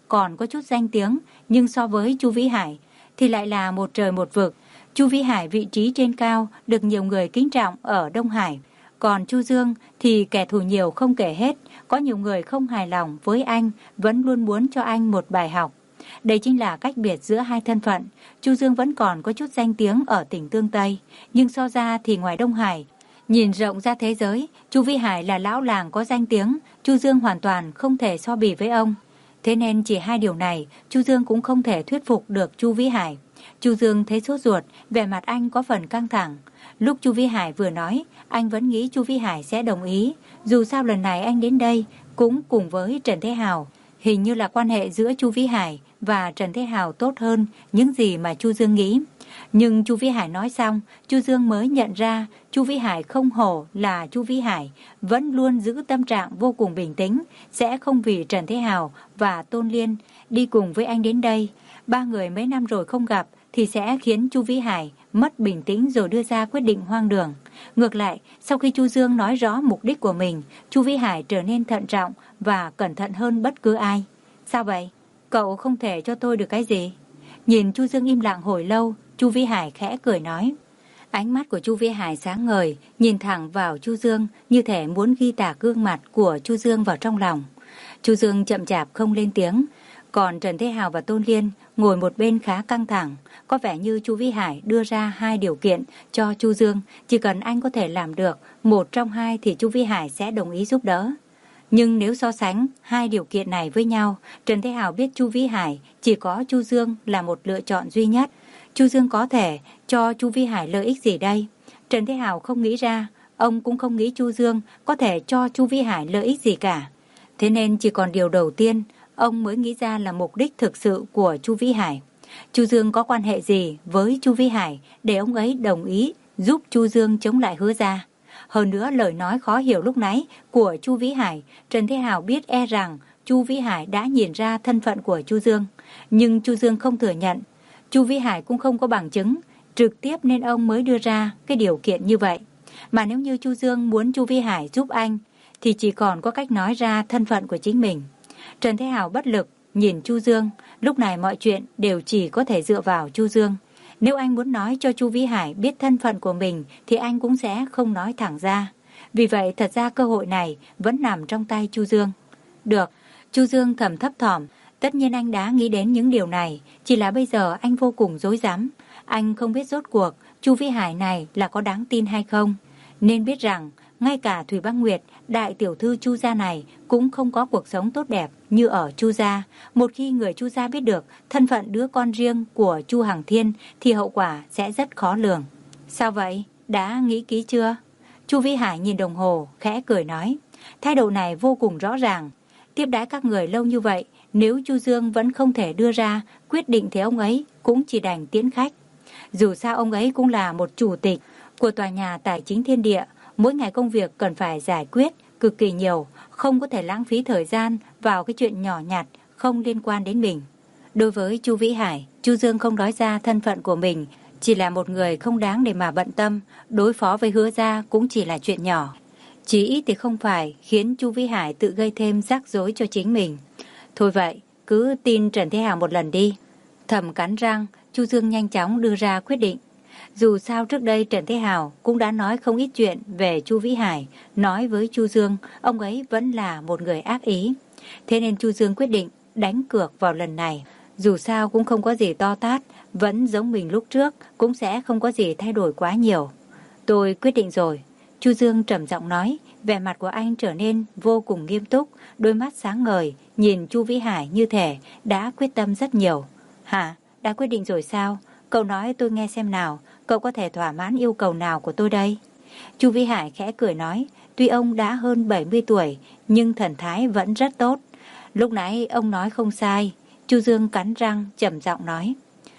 còn có chút danh tiếng, nhưng so với Chu Vĩ Hải thì lại là một trời một vực. Chu Vĩ Hải vị trí trên cao, được nhiều người kính trọng ở Đông Hải. Còn Chu Dương thì kẻ thù nhiều không kể hết, có nhiều người không hài lòng với anh, vẫn luôn muốn cho anh một bài học. Đây chính là cách biệt giữa hai thân phận. Chu Dương vẫn còn có chút danh tiếng ở tỉnh Tương Tây, nhưng so ra thì ngoài Đông Hải, nhìn rộng ra thế giới, Chu Vĩ Hải là lão làng có danh tiếng, Chu Dương hoàn toàn không thể so bì với ông. Thế nên chỉ hai điều này, Chu Dương cũng không thể thuyết phục được Chu Vĩ Hải. Chu Dương thấy sốt ruột, vẻ mặt anh có phần căng thẳng. Lúc Chu Vĩ Hải vừa nói, anh vẫn nghĩ Chu Vĩ Hải sẽ đồng ý. Dù sao lần này anh đến đây cũng cùng với Trần Thế Hào, hình như là quan hệ giữa Chu Vĩ Hải và Trần Thế Hào tốt hơn những gì mà Chu Dương nghĩ. Nhưng Chu Vĩ Hải nói xong, Chu Dương mới nhận ra Chu Vĩ Hải không hổ là Chu Vĩ Hải, vẫn luôn giữ tâm trạng vô cùng bình tĩnh, sẽ không vì Trần Thế Hào và Tôn Liên đi cùng với anh đến đây. Ba người mấy năm rồi không gặp thì sẽ khiến Chu Vĩ Hải mất bình tĩnh rồi đưa ra quyết định hoang đường. Ngược lại, sau khi Chu Dương nói rõ mục đích của mình, Chu Vĩ Hải trở nên thận trọng và cẩn thận hơn bất cứ ai. Sao vậy? Cậu không thể cho tôi được cái gì? Nhìn Chu Dương im lặng hồi lâu, Chu Vĩ Hải khẽ cười nói. Ánh mắt của Chu Vĩ Hải sáng ngời, nhìn thẳng vào Chu Dương, như thể muốn ghi tạc gương mặt của Chu Dương vào trong lòng. Chu Dương chậm chạp không lên tiếng, còn Trần Thế Hào và Tôn Liên ngồi một bên khá căng thẳng. Có vẻ như Chu Vĩ Hải đưa ra hai điều kiện cho Chu Dương, chỉ cần anh có thể làm được một trong hai thì Chu Vĩ Hải sẽ đồng ý giúp đỡ. Nhưng nếu so sánh hai điều kiện này với nhau, Trần Thế Hào biết Chu Vĩ Hải chỉ có Chu Dương là một lựa chọn duy nhất. Chu Dương có thể cho Chu Vĩ Hải lợi ích gì đây? Trần Thế Hào không nghĩ ra, ông cũng không nghĩ Chu Dương có thể cho Chu Vĩ Hải lợi ích gì cả. Thế nên chỉ còn điều đầu tiên, ông mới nghĩ ra là mục đích thực sự của Chu Vĩ Hải. Chu Dương có quan hệ gì với Chu Vĩ Hải để ông ấy đồng ý giúp Chu Dương chống lại Hứa Gia? Hơn nữa lời nói khó hiểu lúc nãy của Chu Vĩ Hải, Trần Thế Hào biết e rằng Chu Vĩ Hải đã nhìn ra thân phận của Chu Dương. Nhưng Chu Dương không thừa nhận, Chu Vĩ Hải cũng không có bằng chứng trực tiếp nên ông mới đưa ra cái điều kiện như vậy. Mà nếu như Chu Dương muốn Chu Vĩ Hải giúp anh thì chỉ còn có cách nói ra thân phận của chính mình. Trần Thế Hào bất lực nhìn Chu Dương, lúc này mọi chuyện đều chỉ có thể dựa vào Chu Dương. Nếu anh muốn nói cho Chu Vĩ Hải biết thân phận của mình thì anh cũng sẽ không nói thẳng ra. Vì vậy thật ra cơ hội này vẫn nằm trong tay Chu Dương. Được, Chu Dương thầm thấp thỏm. Tất nhiên anh đã nghĩ đến những điều này, chỉ là bây giờ anh vô cùng rối rắm. Anh không biết rốt cuộc Chu Vĩ Hải này là có đáng tin hay không. Nên biết rằng ngay cả Thủy Băng Nguyệt, đại tiểu thư Chu gia này cũng không có cuộc sống tốt đẹp như ở Chu gia. Một khi người Chu gia biết được thân phận đứa con riêng của Chu Hằng Thiên thì hậu quả sẽ rất khó lường. Sao vậy? Đã nghĩ kỹ chưa? Chu Vĩ Hải nhìn đồng hồ, khẽ cười nói. Thái độ này vô cùng rõ ràng. Tiếp đãi các người lâu như vậy, nếu Chu Dương vẫn không thể đưa ra quyết định thì ông ấy cũng chỉ đành tiễn khách. Dù sao ông ấy cũng là một chủ tịch của tòa nhà Tài Chính Thiên Địa, mỗi ngày công việc cần phải giải quyết cực kỳ nhiều, không có thể lãng phí thời gian vào cái chuyện nhỏ nhặt không liên quan đến mình. Đối với Chu Vĩ Hải, Chu Dương không nói ra thân phận của mình, chỉ là một người không đáng để mà bận tâm, đối phó với Hứa Gia cũng chỉ là chuyện nhỏ. Chỉ ít thì không phải khiến Chu Vĩ Hải tự gây thêm rắc rối cho chính mình. Thôi vậy, cứ tin Trần Thế Hào một lần đi. Thầm cắn răng, Chu Dương nhanh chóng đưa ra quyết định. Dù sao trước đây Trần Thế Hào cũng đã nói không ít chuyện về Chu Vĩ Hải, nói với Chu Dương, ông ấy vẫn là một người ác ý. Thế nên Chu Dương quyết định đánh cược vào lần này. Dù sao cũng không có gì to tát, vẫn giống mình lúc trước, cũng sẽ không có gì thay đổi quá nhiều. Tôi quyết định rồi. Chu Dương trầm giọng nói, vẻ mặt của anh trở nên vô cùng nghiêm túc, đôi mắt sáng ngời, nhìn Chu Vĩ Hải như thể đã quyết tâm rất nhiều. Hả? Đã quyết định rồi sao? Cậu nói tôi nghe xem nào, cậu có thể thỏa mãn yêu cầu nào của tôi đây? Chu Vĩ Hải khẽ cười nói, tuy ông đã hơn bảy mươi tuổi, nhưng thần thái vẫn rất tốt. Lúc nãy ông nói không sai. Chu Dương cắn răng, trầm giọng nói.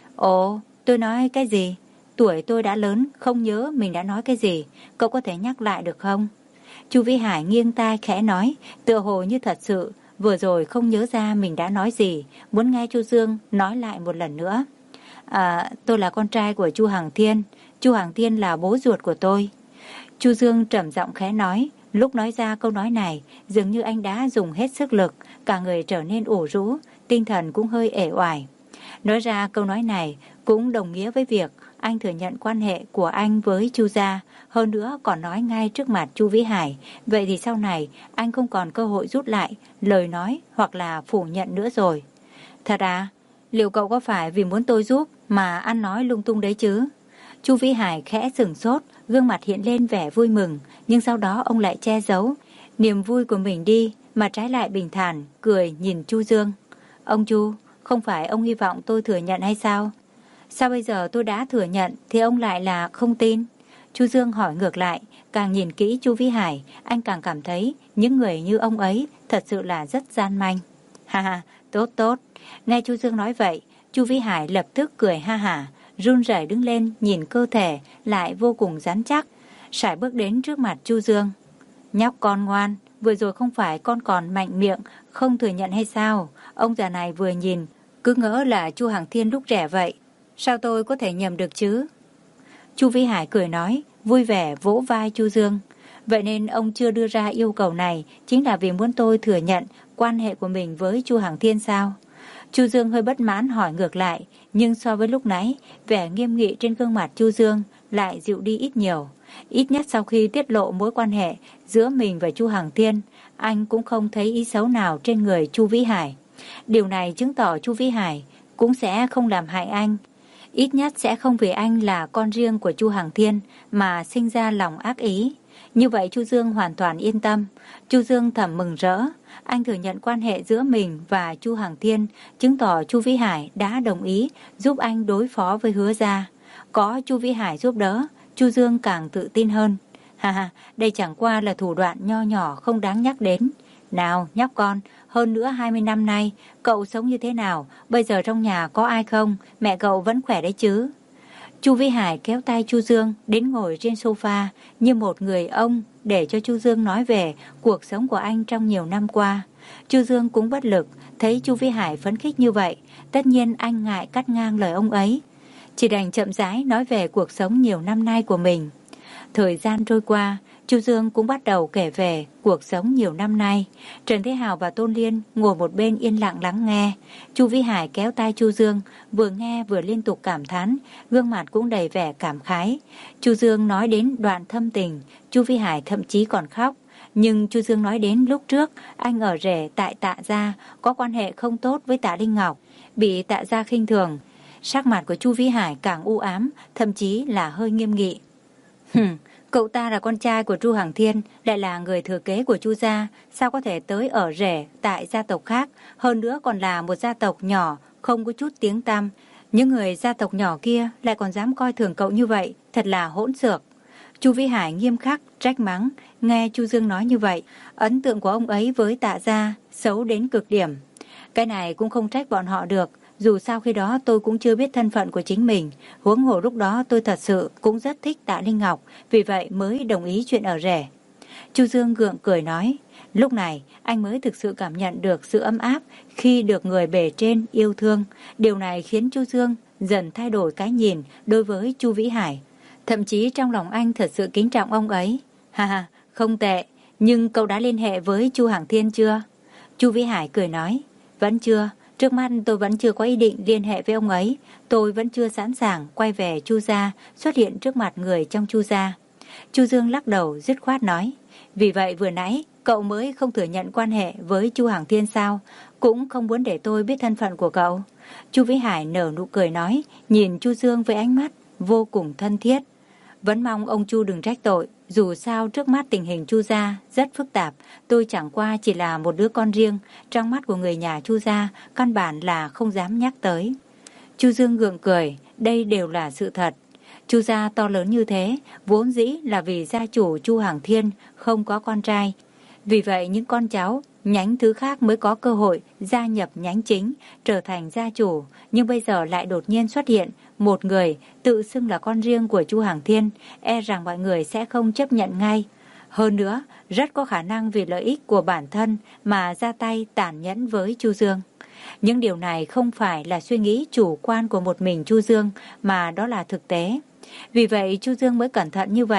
Ồ, tôi nói cái gì? Tuổi tôi đã lớn, không nhớ mình đã nói cái gì. Cậu có thể nhắc lại được không? Chu Vĩ Hải nghiêng tai khẽ nói, tựa hồ như thật sự, vừa rồi không nhớ ra mình đã nói gì, muốn nghe Chu Dương nói lại một lần nữa. À, tôi là con trai của Chu Hằng Thiên. Chu Hằng Thiên là bố ruột của tôi. Chu Dương trầm giọng khẽ nói, Lúc nói ra câu nói này, dường như anh đã dùng hết sức lực, cả người trở nên ủ rũ, tinh thần cũng hơi uể oải. Nói ra câu nói này cũng đồng nghĩa với việc anh thừa nhận quan hệ của anh với Chu gia, hơn nữa còn nói ngay trước mặt Chu Vĩ Hải. Vậy thì sau này anh không còn cơ hội rút lại lời nói hoặc là phủ nhận nữa rồi. Thật à? Liệu cậu có phải vì muốn tôi giúp mà ăn nói lung tung đấy chứ? Chu Vĩ Hải khẽ sửng sốt, gương mặt hiện lên vẻ vui mừng, nhưng sau đó ông lại che giấu niềm vui của mình đi, mà trái lại bình thản cười nhìn Chu Dương. Ông Chu, không phải ông hy vọng tôi thừa nhận hay sao? Sao bây giờ tôi đã thừa nhận thì ông lại là không tin? Chu Dương hỏi ngược lại. Càng nhìn kỹ Chu Vĩ Hải, anh càng cảm thấy những người như ông ấy thật sự là rất gian manh. Ha ha, tốt tốt. Nghe Chu Dương nói vậy, Chu Vĩ Hải lập tức cười ha hả, run rẩy đứng lên, nhìn cơ thể lại vô cùng rắn chắc, sải bước đến trước mặt Chu Dương. Nhóc con ngoan, vừa rồi không phải con còn mạnh miệng không thừa nhận hay sao? Ông già này vừa nhìn cứ ngỡ là Chu Hằng Thiên lúc trẻ vậy. Sao tôi có thể nhầm được chứ? Chu Vĩ Hải cười nói, vui vẻ vỗ vai Chu Dương. Vậy nên ông chưa đưa ra yêu cầu này chính là vì muốn tôi thừa nhận quan hệ của mình với Chu Hằng Thiên sao? Chu Dương hơi bất mãn hỏi ngược lại, nhưng so với lúc nãy, vẻ nghiêm nghị trên gương mặt Chu Dương lại dịu đi ít nhiều. Ít nhất sau khi tiết lộ mối quan hệ giữa mình và Chu Hằng Thiên, anh cũng không thấy ý xấu nào trên người Chu Vĩ Hải. Điều này chứng tỏ Chu Vĩ Hải cũng sẽ không làm hại anh. Ít nhất sẽ không vì anh là con riêng của Chu Hằng Thiên mà sinh ra lòng ác ý. Như vậy Chu Dương hoàn toàn yên tâm. Chu Dương thầm mừng rỡ. Anh thừa nhận quan hệ giữa mình và Chu Hằng Thiên, chứng tỏ Chu Vĩ Hải đã đồng ý giúp anh đối phó với Hứa gia. Có Chu Vĩ Hải giúp đỡ, Chu Dương càng tự tin hơn. Ha ha, đây chẳng qua là thủ đoạn nho nhỏ không đáng nhắc đến. Nào nhóc con, hơn nữa hai mươi năm nay, cậu sống như thế nào? Bây giờ trong nhà có ai không? Mẹ cậu vẫn khỏe đấy chứ? Chu Vĩ Hải kéo tay Chu Dương đến ngồi trên sofa như một người ông để cho Chu Dương nói về cuộc sống của anh trong nhiều năm qua. Chu Dương cũng bất lực, thấy Chu Vĩ Hải phấn khích như vậy, tất nhiên anh ngại cắt ngang lời ông ấy. Chỉ đành chậm rãi nói về cuộc sống nhiều năm nay của mình. Thời gian trôi qua, Chu Dương cũng bắt đầu kể về cuộc sống nhiều năm nay. Trần Thế Hào và Tôn Liên ngồi một bên yên lặng lắng nghe. Chu Vĩ Hải kéo tay Chu Dương, vừa nghe vừa liên tục cảm thán, gương mặt cũng đầy vẻ cảm khái. Chu Dương nói đến đoạn thâm tình, Chu Vĩ Hải thậm chí còn khóc. Nhưng Chu Dương nói đến lúc trước anh ở rể tại Tạ gia có quan hệ không tốt với Tạ Linh Ngọc, bị Tạ gia khinh thường. Sắc mặt của Chu Vĩ Hải càng u ám, thậm chí là hơi nghiêm nghị. Hừm, cậu ta là con trai của Chu Hằng Thiên, lại là người thừa kế của Chu gia, sao có thể tới ở rể tại gia tộc khác, hơn nữa còn là một gia tộc nhỏ, không có chút tiếng tăm. Những người gia tộc nhỏ kia lại còn dám coi thường cậu như vậy, thật là hỗn xược. Chu Vĩ Hải nghiêm khắc trách mắng. Nghe Chu Dương nói như vậy, ấn tượng của ông ấy với Tạ gia xấu đến cực điểm. Cái này cũng không trách bọn họ được, dù sao khi đó tôi cũng chưa biết thân phận của chính mình, huống hồ lúc đó tôi thật sự cũng rất thích Tạ Linh Ngọc, vì vậy mới đồng ý chuyện ở rể. Chu Dương gượng cười nói, lúc này anh mới thực sự cảm nhận được sự ấm áp khi được người bề trên yêu thương. Điều này khiến Chu Dương dần thay đổi cái nhìn đối với Chu Vĩ Hải. Thậm chí trong lòng anh thật sự kính trọng ông ấy. Ha ha, không tệ, nhưng cậu đã liên hệ với Chu Hằng Thiên chưa? Chu Vĩ Hải cười nói, vẫn chưa. Trước mắt tôi vẫn chưa có ý định liên hệ với ông ấy. Tôi vẫn chưa sẵn sàng quay về Chu gia, xuất hiện trước mặt người trong Chu gia. Chu Dương lắc đầu dứt khoát nói, vì vậy vừa nãy cậu mới không thừa nhận quan hệ với Chu Hằng Thiên sao? Cũng không muốn để tôi biết thân phận của cậu. Chu Vĩ Hải nở nụ cười nói, nhìn Chu Dương với ánh mắt vô cùng thân thiết. Vẫn mong ông Chu đừng trách tội, dù sao trước mắt tình hình Chu gia rất phức tạp, tôi chẳng qua chỉ là một đứa con riêng, trong mắt của người nhà Chu gia căn bản là không dám nhắc tới. Chu Dương gượng cười, đây đều là sự thật. Chu gia to lớn như thế, vốn dĩ là vì gia chủ Chu Hằng Thiên không có con trai. Vì vậy những con cháu nhánh thứ khác mới có cơ hội gia nhập nhánh chính, trở thành gia chủ. Nhưng bây giờ lại đột nhiên xuất hiện một người tự xưng là con riêng của Chu Hằng Thiên, e rằng mọi người sẽ không chấp nhận ngay. Hơn nữa, rất có khả năng vì lợi ích của bản thân mà ra tay tàn nhẫn với Chu Dương. Những điều này không phải là suy nghĩ chủ quan của một mình Chu Dương, mà đó là thực tế. Vì vậy Chu Dương mới cẩn thận như vậy.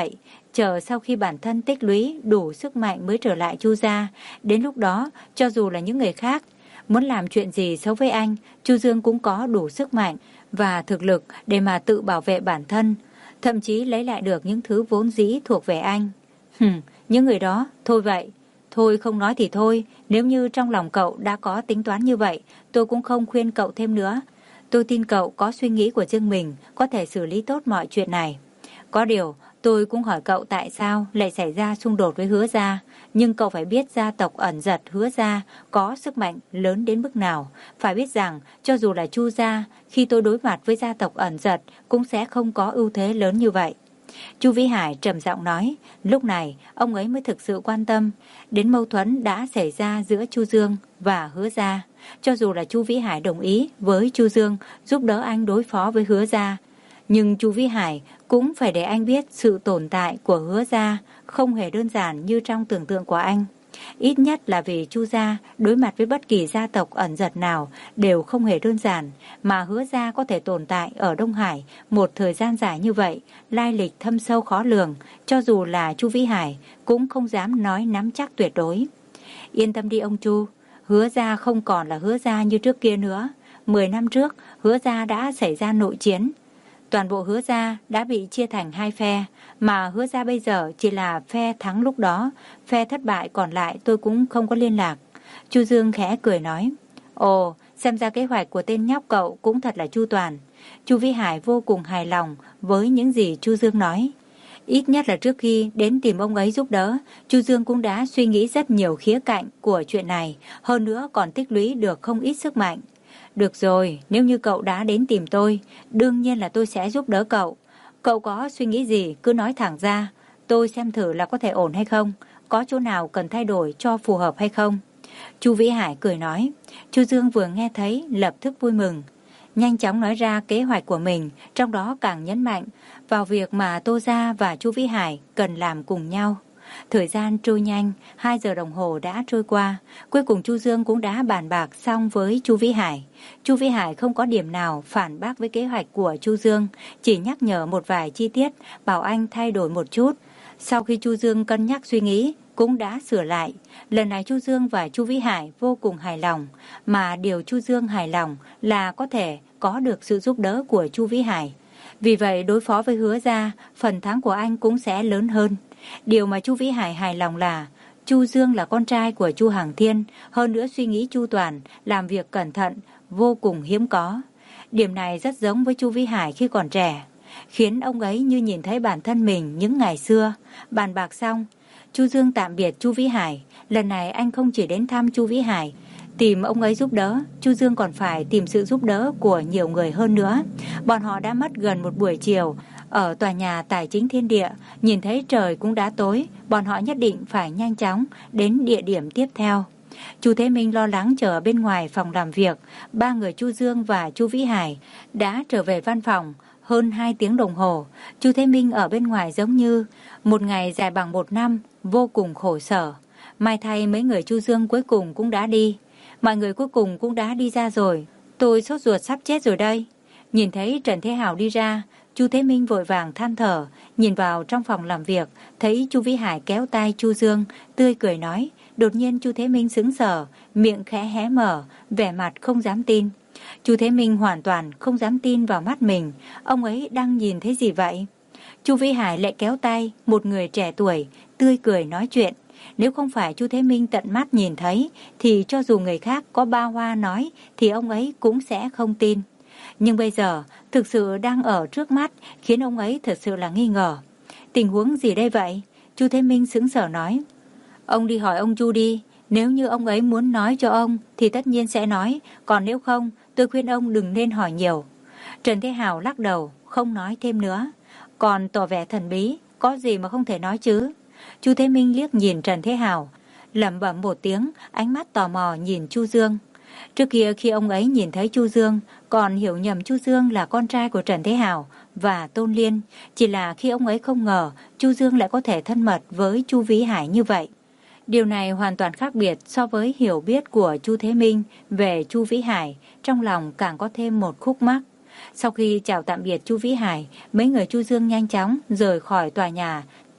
chờ sau khi bản thân tích lũy đủ sức mạnh mới trở lại Chu gia. Đến lúc đó, cho dù là những người khác muốn làm chuyện gì xấu với anh, Chu Dương cũng có đủ sức mạnh và thực lực để mà tự bảo vệ bản thân, thậm chí lấy lại được những thứ vốn dĩ thuộc về anh. Hừm, những người đó, thôi vậy. Thôi không nói thì thôi, nếu như trong lòng cậu đã có tính toán như vậy, tôi cũng không khuyên cậu thêm nữa. Tôi tin cậu có suy nghĩ của riêng mình, có thể xử lý tốt mọi chuyện này. Có điều, tôi cũng hỏi cậu tại sao lại xảy ra xung đột với Hứa gia, nhưng cậu phải biết gia tộc ẩn giật Hứa gia có sức mạnh lớn đến mức nào. Phải biết rằng, cho dù là Chu gia, khi tôi đối mặt với gia tộc ẩn giật cũng sẽ không có ưu thế lớn như vậy. Chu Vĩ Hải trầm giọng nói, lúc này ông ấy mới thực sự quan tâm đến mâu thuẫn đã xảy ra giữa Chu Dương và Hứa gia. Cho dù là Chu Vĩ Hải đồng ý với Chu Dương giúp đỡ anh đối phó với Hứa gia, nhưng Chu Vĩ Hải cũng phải để anh biết sự tồn tại của Hứa gia không hề đơn giản như trong tưởng tượng của anh. Ít nhất là vì Chu gia đối mặt với bất kỳ gia tộc ẩn giật nào đều không hề đơn giản, mà Hứa gia có thể tồn tại ở Đông Hải một thời gian dài như vậy, lai lịch thâm sâu khó lường, cho dù là Chu Vĩ Hải cũng không dám nói nắm chắc tuyệt đối. Yên tâm đi ông Chu, Hứa gia không còn là Hứa gia như trước kia nữa. Mười năm trước, Hứa gia đã xảy ra nội chiến. Toàn bộ Hứa gia đã bị chia thành hai phe, mà Hứa gia bây giờ chỉ là phe thắng lúc đó, phe thất bại còn lại tôi cũng không có liên lạc. Chu Dương khẽ cười nói, ồ, xem ra kế hoạch của tên nhóc cậu cũng thật là chu toàn. Chu Vĩ Hải vô cùng hài lòng với những gì Chu Dương nói. Ít nhất là trước khi đến tìm ông ấy giúp đỡ, Chu Dương cũng đã suy nghĩ rất nhiều khía cạnh của chuyện này, hơn nữa còn tích lũy được không ít sức mạnh. Được rồi, nếu như cậu đã đến tìm tôi, đương nhiên là tôi sẽ giúp đỡ cậu. Cậu có suy nghĩ gì cứ nói thẳng ra, tôi xem thử là có thể ổn hay không, có chỗ nào cần thay đổi cho phù hợp hay không. Chu Vĩ Hải cười nói. Chu Dương vừa nghe thấy lập tức vui mừng, nhanh chóng nói ra kế hoạch của mình, trong đó càng nhấn mạnh vào việc mà Tô Gia và Chu Vĩ Hải cần làm cùng nhau. Thời gian trôi nhanh, hai giờ đồng hồ đã trôi qua, cuối cùng Chu Dương cũng đã bàn bạc xong với Chu Vĩ Hải. Chu Vĩ Hải không có điểm nào phản bác với kế hoạch của Chu Dương, chỉ nhắc nhở một vài chi tiết, bảo anh thay đổi một chút. Sau khi Chu Dương cân nhắc suy nghĩ, cũng đã sửa lại. Lần này Chu Dương và Chu Vĩ Hải vô cùng hài lòng, mà điều Chu Dương hài lòng là có thể có được sự giúp đỡ của Chu Vĩ Hải. Vì vậy đối phó với Hứa gia, phần thắng của anh cũng sẽ lớn hơn. Điều mà Chu Vĩ Hải hài lòng là Chu Dương là con trai của Chu Hằng Thiên, hơn nữa suy nghĩ chu toàn, làm việc cẩn thận, vô cùng hiếm có. Điểm này rất giống với Chu Vĩ Hải khi còn trẻ, khiến ông ấy như nhìn thấy bản thân mình những ngày xưa. Bàn bạc xong, Chu Dương tạm biệt Chu Vĩ Hải. Lần này anh không chỉ đến thăm Chu Vĩ Hải, tìm ông ấy giúp đỡ, Chu Dương còn phải tìm sự giúp đỡ của nhiều người hơn nữa. Bọn họ đã mất gần một buổi chiều ở tòa nhà Tài chính Thiên Địa, nhìn thấy trời cũng đã tối, bọn họ nhất định phải nhanh chóng đến địa điểm tiếp theo. Chu Thế Minh lo lắng chờ ở bên ngoài phòng làm việc. Ba người Chu Dương và Chu Vĩ Hải đã trở về văn phòng hơn hai tiếng đồng hồ. Chu Thế Minh ở bên ngoài giống như một ngày dài bằng một năm, vô cùng khổ sở. May thay mấy người Chu Dương cuối cùng cũng đã đi. Mọi người cuối cùng cũng đã đi ra rồi. Tôi sốt ruột sắp chết rồi đây. Nhìn thấy Trần Thế Hào đi ra, Chu Thế Minh vội vàng than thở, nhìn vào trong phòng làm việc, thấy Chu Vĩ Hải kéo tay Chu Dương, tươi cười nói. Đột nhiên Chu Thế Minh sững sờ, miệng khẽ hé mở, vẻ mặt không dám tin. Chu Thế Minh hoàn toàn không dám tin vào mắt mình, ông ấy đang nhìn thấy gì vậy? Chu Vĩ Hải lại kéo tay một người trẻ tuổi, tươi cười nói chuyện. Nếu không phải Chu Thế Minh tận mắt nhìn thấy, thì cho dù người khác có ba hoa nói, thì ông ấy cũng sẽ không tin. Nhưng bây giờ, thực sự đang ở trước mắt, khiến ông ấy thật sự là nghi ngờ. Tình huống gì đây vậy? Chu Thế Minh sững sờ nói. Ông đi hỏi ông Chu đi, nếu như ông ấy muốn nói cho ông, thì tất nhiên sẽ nói, còn nếu không, tôi khuyên ông đừng nên hỏi nhiều. Trần Thế Hào lắc đầu, không nói thêm nữa. Còn tỏ vẻ thần bí, có gì mà không thể nói chứ? Chu Thế Minh liếc nhìn Trần Thế Hào, lẩm bẩm một tiếng, ánh mắt tò mò nhìn Chu Dương. Trước kia khi ông ấy nhìn thấy Chu Dương, còn hiểu nhầm Chu Dương là con trai của Trần Thế Hào và Tôn Liên. Chỉ là khi ông ấy không ngờ Chu Dương lại có thể thân mật với Chu Vĩ Hải như vậy. Điều này hoàn toàn khác biệt so với hiểu biết của Chu Thế Minh về Chu Vĩ Hải, trong lòng càng có thêm một khúc mắc. Sau khi chào tạm biệt Chu Vĩ Hải, mấy người Chu Dương nhanh chóng rời khỏi tòa nhà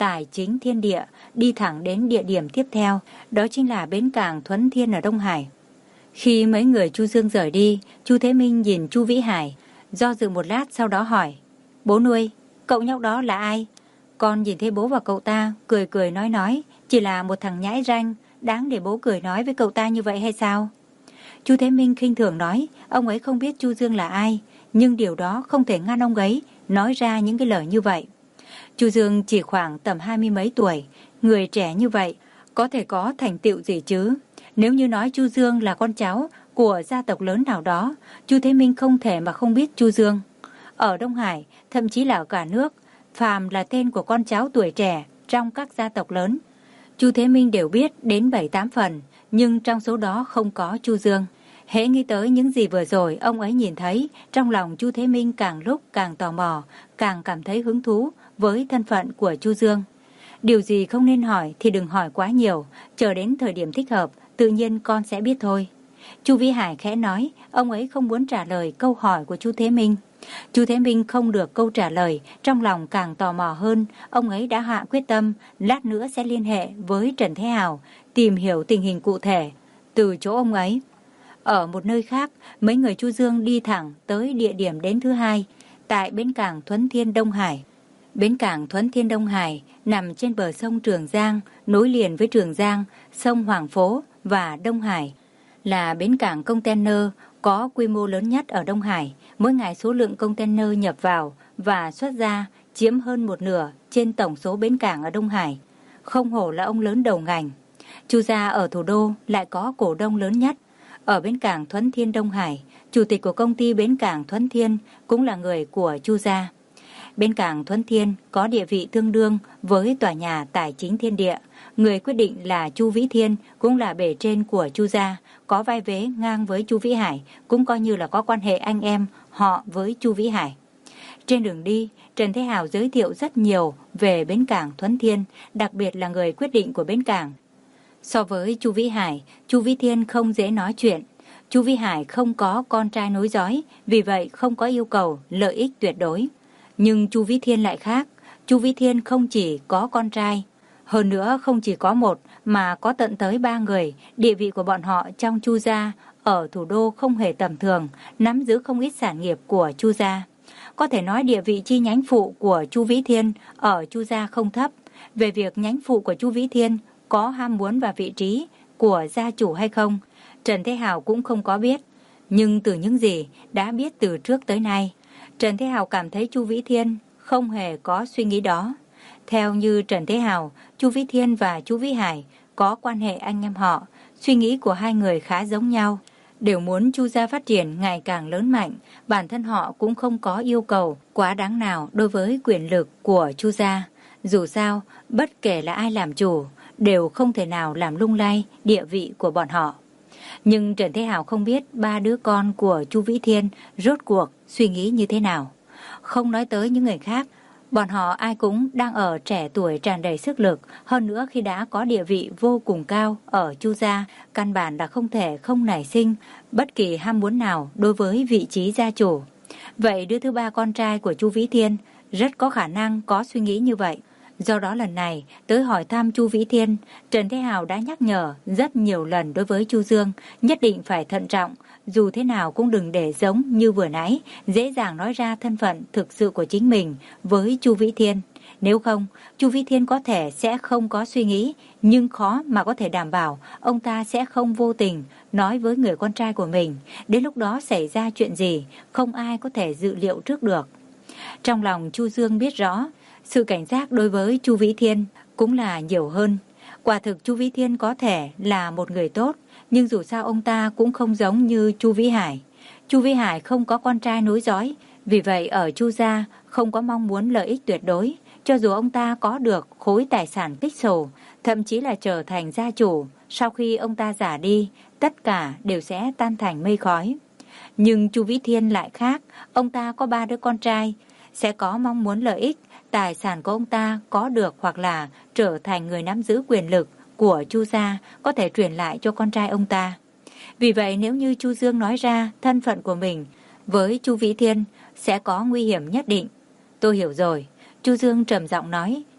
tài chính thiên địa, đi thẳng đến địa điểm tiếp theo, đó chính là bến cảng Thuấn Thiên ở Đông Hải. Khi mấy người Chu Dương rời đi, Chu Thế Minh nhìn Chu Vĩ Hải, do dự một lát sau đó hỏi: Bố nuôi, cậu nhóc đó là ai? Con nhìn thấy bố và cậu ta cười cười nói nói, chỉ là một thằng nhãi ranh, đáng để bố cười nói với cậu ta như vậy hay sao? Chu Thế Minh khinh thường nói, ông ấy không biết Chu Dương là ai, nhưng điều đó không thể ngăn ông ấy nói ra những cái lời như vậy. Chu Dương chỉ khoảng tầm hai mươi mấy tuổi, người trẻ như vậy, có thể có thành tựu gì chứ? Nếu như nói Chu Dương là con cháu của gia tộc lớn nào đó, Chu Thế Minh không thể mà không biết Chu Dương. Ở Đông Hải, thậm chí là ở cả nước, phàm là tên của con cháu tuổi trẻ trong các gia tộc lớn, Chu Thế Minh đều biết đến bảy tám phần, nhưng trong số đó không có Chu Dương. Hễ nghĩ tới những gì vừa rồi ông ấy nhìn thấy, trong lòng Chu Thế Minh càng lúc càng tò mò, càng cảm thấy hứng thú với thân phận của Chu Dương. Điều gì không nên hỏi thì đừng hỏi quá nhiều, chờ đến thời điểm thích hợp, tự nhiên con sẽ biết thôi. Chu Vĩ Hải khẽ nói, ông ấy không muốn trả lời câu hỏi của Chu Thế Minh. Chu Thế Minh không được câu trả lời, trong lòng càng tò mò hơn, ông ấy đã hạ quyết tâm, lát nữa sẽ liên hệ với Trần Thế Hào, tìm hiểu tình hình cụ thể từ chỗ ông ấy. Ở một nơi khác, mấy người Chu Dương đi thẳng tới địa điểm đến thứ hai, tại bến cảng Thuấn Thiên Đông Hải. Bến cảng Thuấn Thiên Đông Hải nằm trên bờ sông Trường Giang, nối liền với Trường Giang, sông Hoàng Phố và Đông Hải, là bến cảng container có quy mô lớn nhất ở Đông Hải. Mỗi ngày số lượng container nhập vào và xuất ra chiếm hơn một nửa trên tổng số bến cảng ở Đông Hải. Không hổ là ông lớn đầu ngành. Chu gia ở thủ đô lại có cổ đông lớn nhất. Ở bến cảng Thuấn Thiên Đông Hải, chủ tịch của công ty bến cảng Thuấn Thiên cũng là người của Chu gia. Bến cảng Thuấn Thiên có địa vị tương đương với tòa nhà tài chính thiên địa. Người quyết định là Chu Vĩ Thiên, cũng là bề trên của Chu gia, có vai vế ngang với Chu Vĩ Hải, cũng coi như là có quan hệ anh em họ với Chu Vĩ Hải. Trên đường đi, Trần Thế Hào giới thiệu rất nhiều về bến cảng Thuấn Thiên, đặc biệt là người quyết định của bến cảng. So với Chu Vĩ Hải, Chu Vĩ Thiên không dễ nói chuyện. Chu Vĩ Hải không có con trai nối dõi, vì vậy không có yêu cầu lợi ích tuyệt đối. Nhưng Chu Vĩ Thiên lại khác, Chu Vĩ Thiên không chỉ có con trai, hơn nữa không chỉ có một mà có tận tới ba người. Địa vị của bọn họ trong Chu gia ở thủ đô không hề tầm thường, nắm giữ không ít sản nghiệp của Chu gia. Có thể nói địa vị chi nhánh phụ của Chu Vĩ Thiên ở Chu gia không thấp. Về việc nhánh phụ của Chu Vĩ Thiên có ham muốn vào vị trí của gia chủ hay không, Trần Thế Hào cũng không có biết. Nhưng từ những gì đã biết từ trước tới nay, Trần Thế Hào cảm thấy Chu Vĩ Thiên không hề có suy nghĩ đó. Theo như Trần Thế Hào, Chu Vĩ Thiên và Chu Vĩ Hải có quan hệ anh em họ, suy nghĩ của hai người khá giống nhau, đều muốn Chu gia phát triển ngày càng lớn mạnh. Bản thân họ cũng không có yêu cầu quá đáng nào đối với quyền lực của Chu gia. Dù sao, bất kể là ai làm chủ, đều không thể nào làm lung lay địa vị của bọn họ. Nhưng Trần Thế Hào không biết ba đứa con của Chu Vĩ Thiên rốt cuộc suy nghĩ như thế nào. Không nói tới những người khác, bọn họ ai cũng đang ở trẻ tuổi tràn đầy sức lực, hơn nữa khi đã có địa vị vô cùng cao ở Chu gia, căn bản là không thể không nảy sinh bất kỳ ham muốn nào đối với vị trí gia chủ. Vậy đứa thứ ba con trai của Chu Vĩ Thiên rất có khả năng có suy nghĩ như vậy. Do đó lần này tới hỏi thăm Chu Vĩ Thiên, Trần Thế Hào đã nhắc nhở rất nhiều lần đối với Chu Dương, nhất định phải thận trọng, dù thế nào cũng đừng để giống như vừa nãy, dễ dàng nói ra thân phận thực sự của chính mình với Chu Vĩ Thiên. Nếu không, Chu Vĩ Thiên có thể sẽ không có suy nghĩ, nhưng khó mà có thể đảm bảo ông ta sẽ không vô tình nói với người con trai của mình. Đến lúc đó xảy ra chuyện gì, không ai có thể dự liệu trước được. Trong lòng Chu Dương biết rõ, sự cảnh giác đối với Chu Vĩ Thiên cũng là nhiều hơn. Quả thực Chu Vĩ Thiên có thể là một người tốt, nhưng dù sao ông ta cũng không giống như Chu Vĩ Hải. Chu Vĩ Hải không có con trai nối dõi, vì vậy ở Chu gia không có mong muốn lợi ích tuyệt đối. Cho dù ông ta có được khối tài sản kích sổ, thậm chí là trở thành gia chủ, sau khi ông ta già đi, tất cả đều sẽ tan thành mây khói. Nhưng Chu Vĩ Thiên lại khác, ông ta có ba đứa con trai, sẽ có mong muốn lợi ích, tài sản của ông ta có được hoặc là trở thành người nắm giữ quyền lực của Chu gia có thể truyền lại cho con trai ông ta. Vì vậy nếu như Chu Dương nói ra thân phận của mình với Chu Vĩ Thiên sẽ có nguy hiểm nhất định. Tôi hiểu rồi, Chu Dương trầm giọng nói,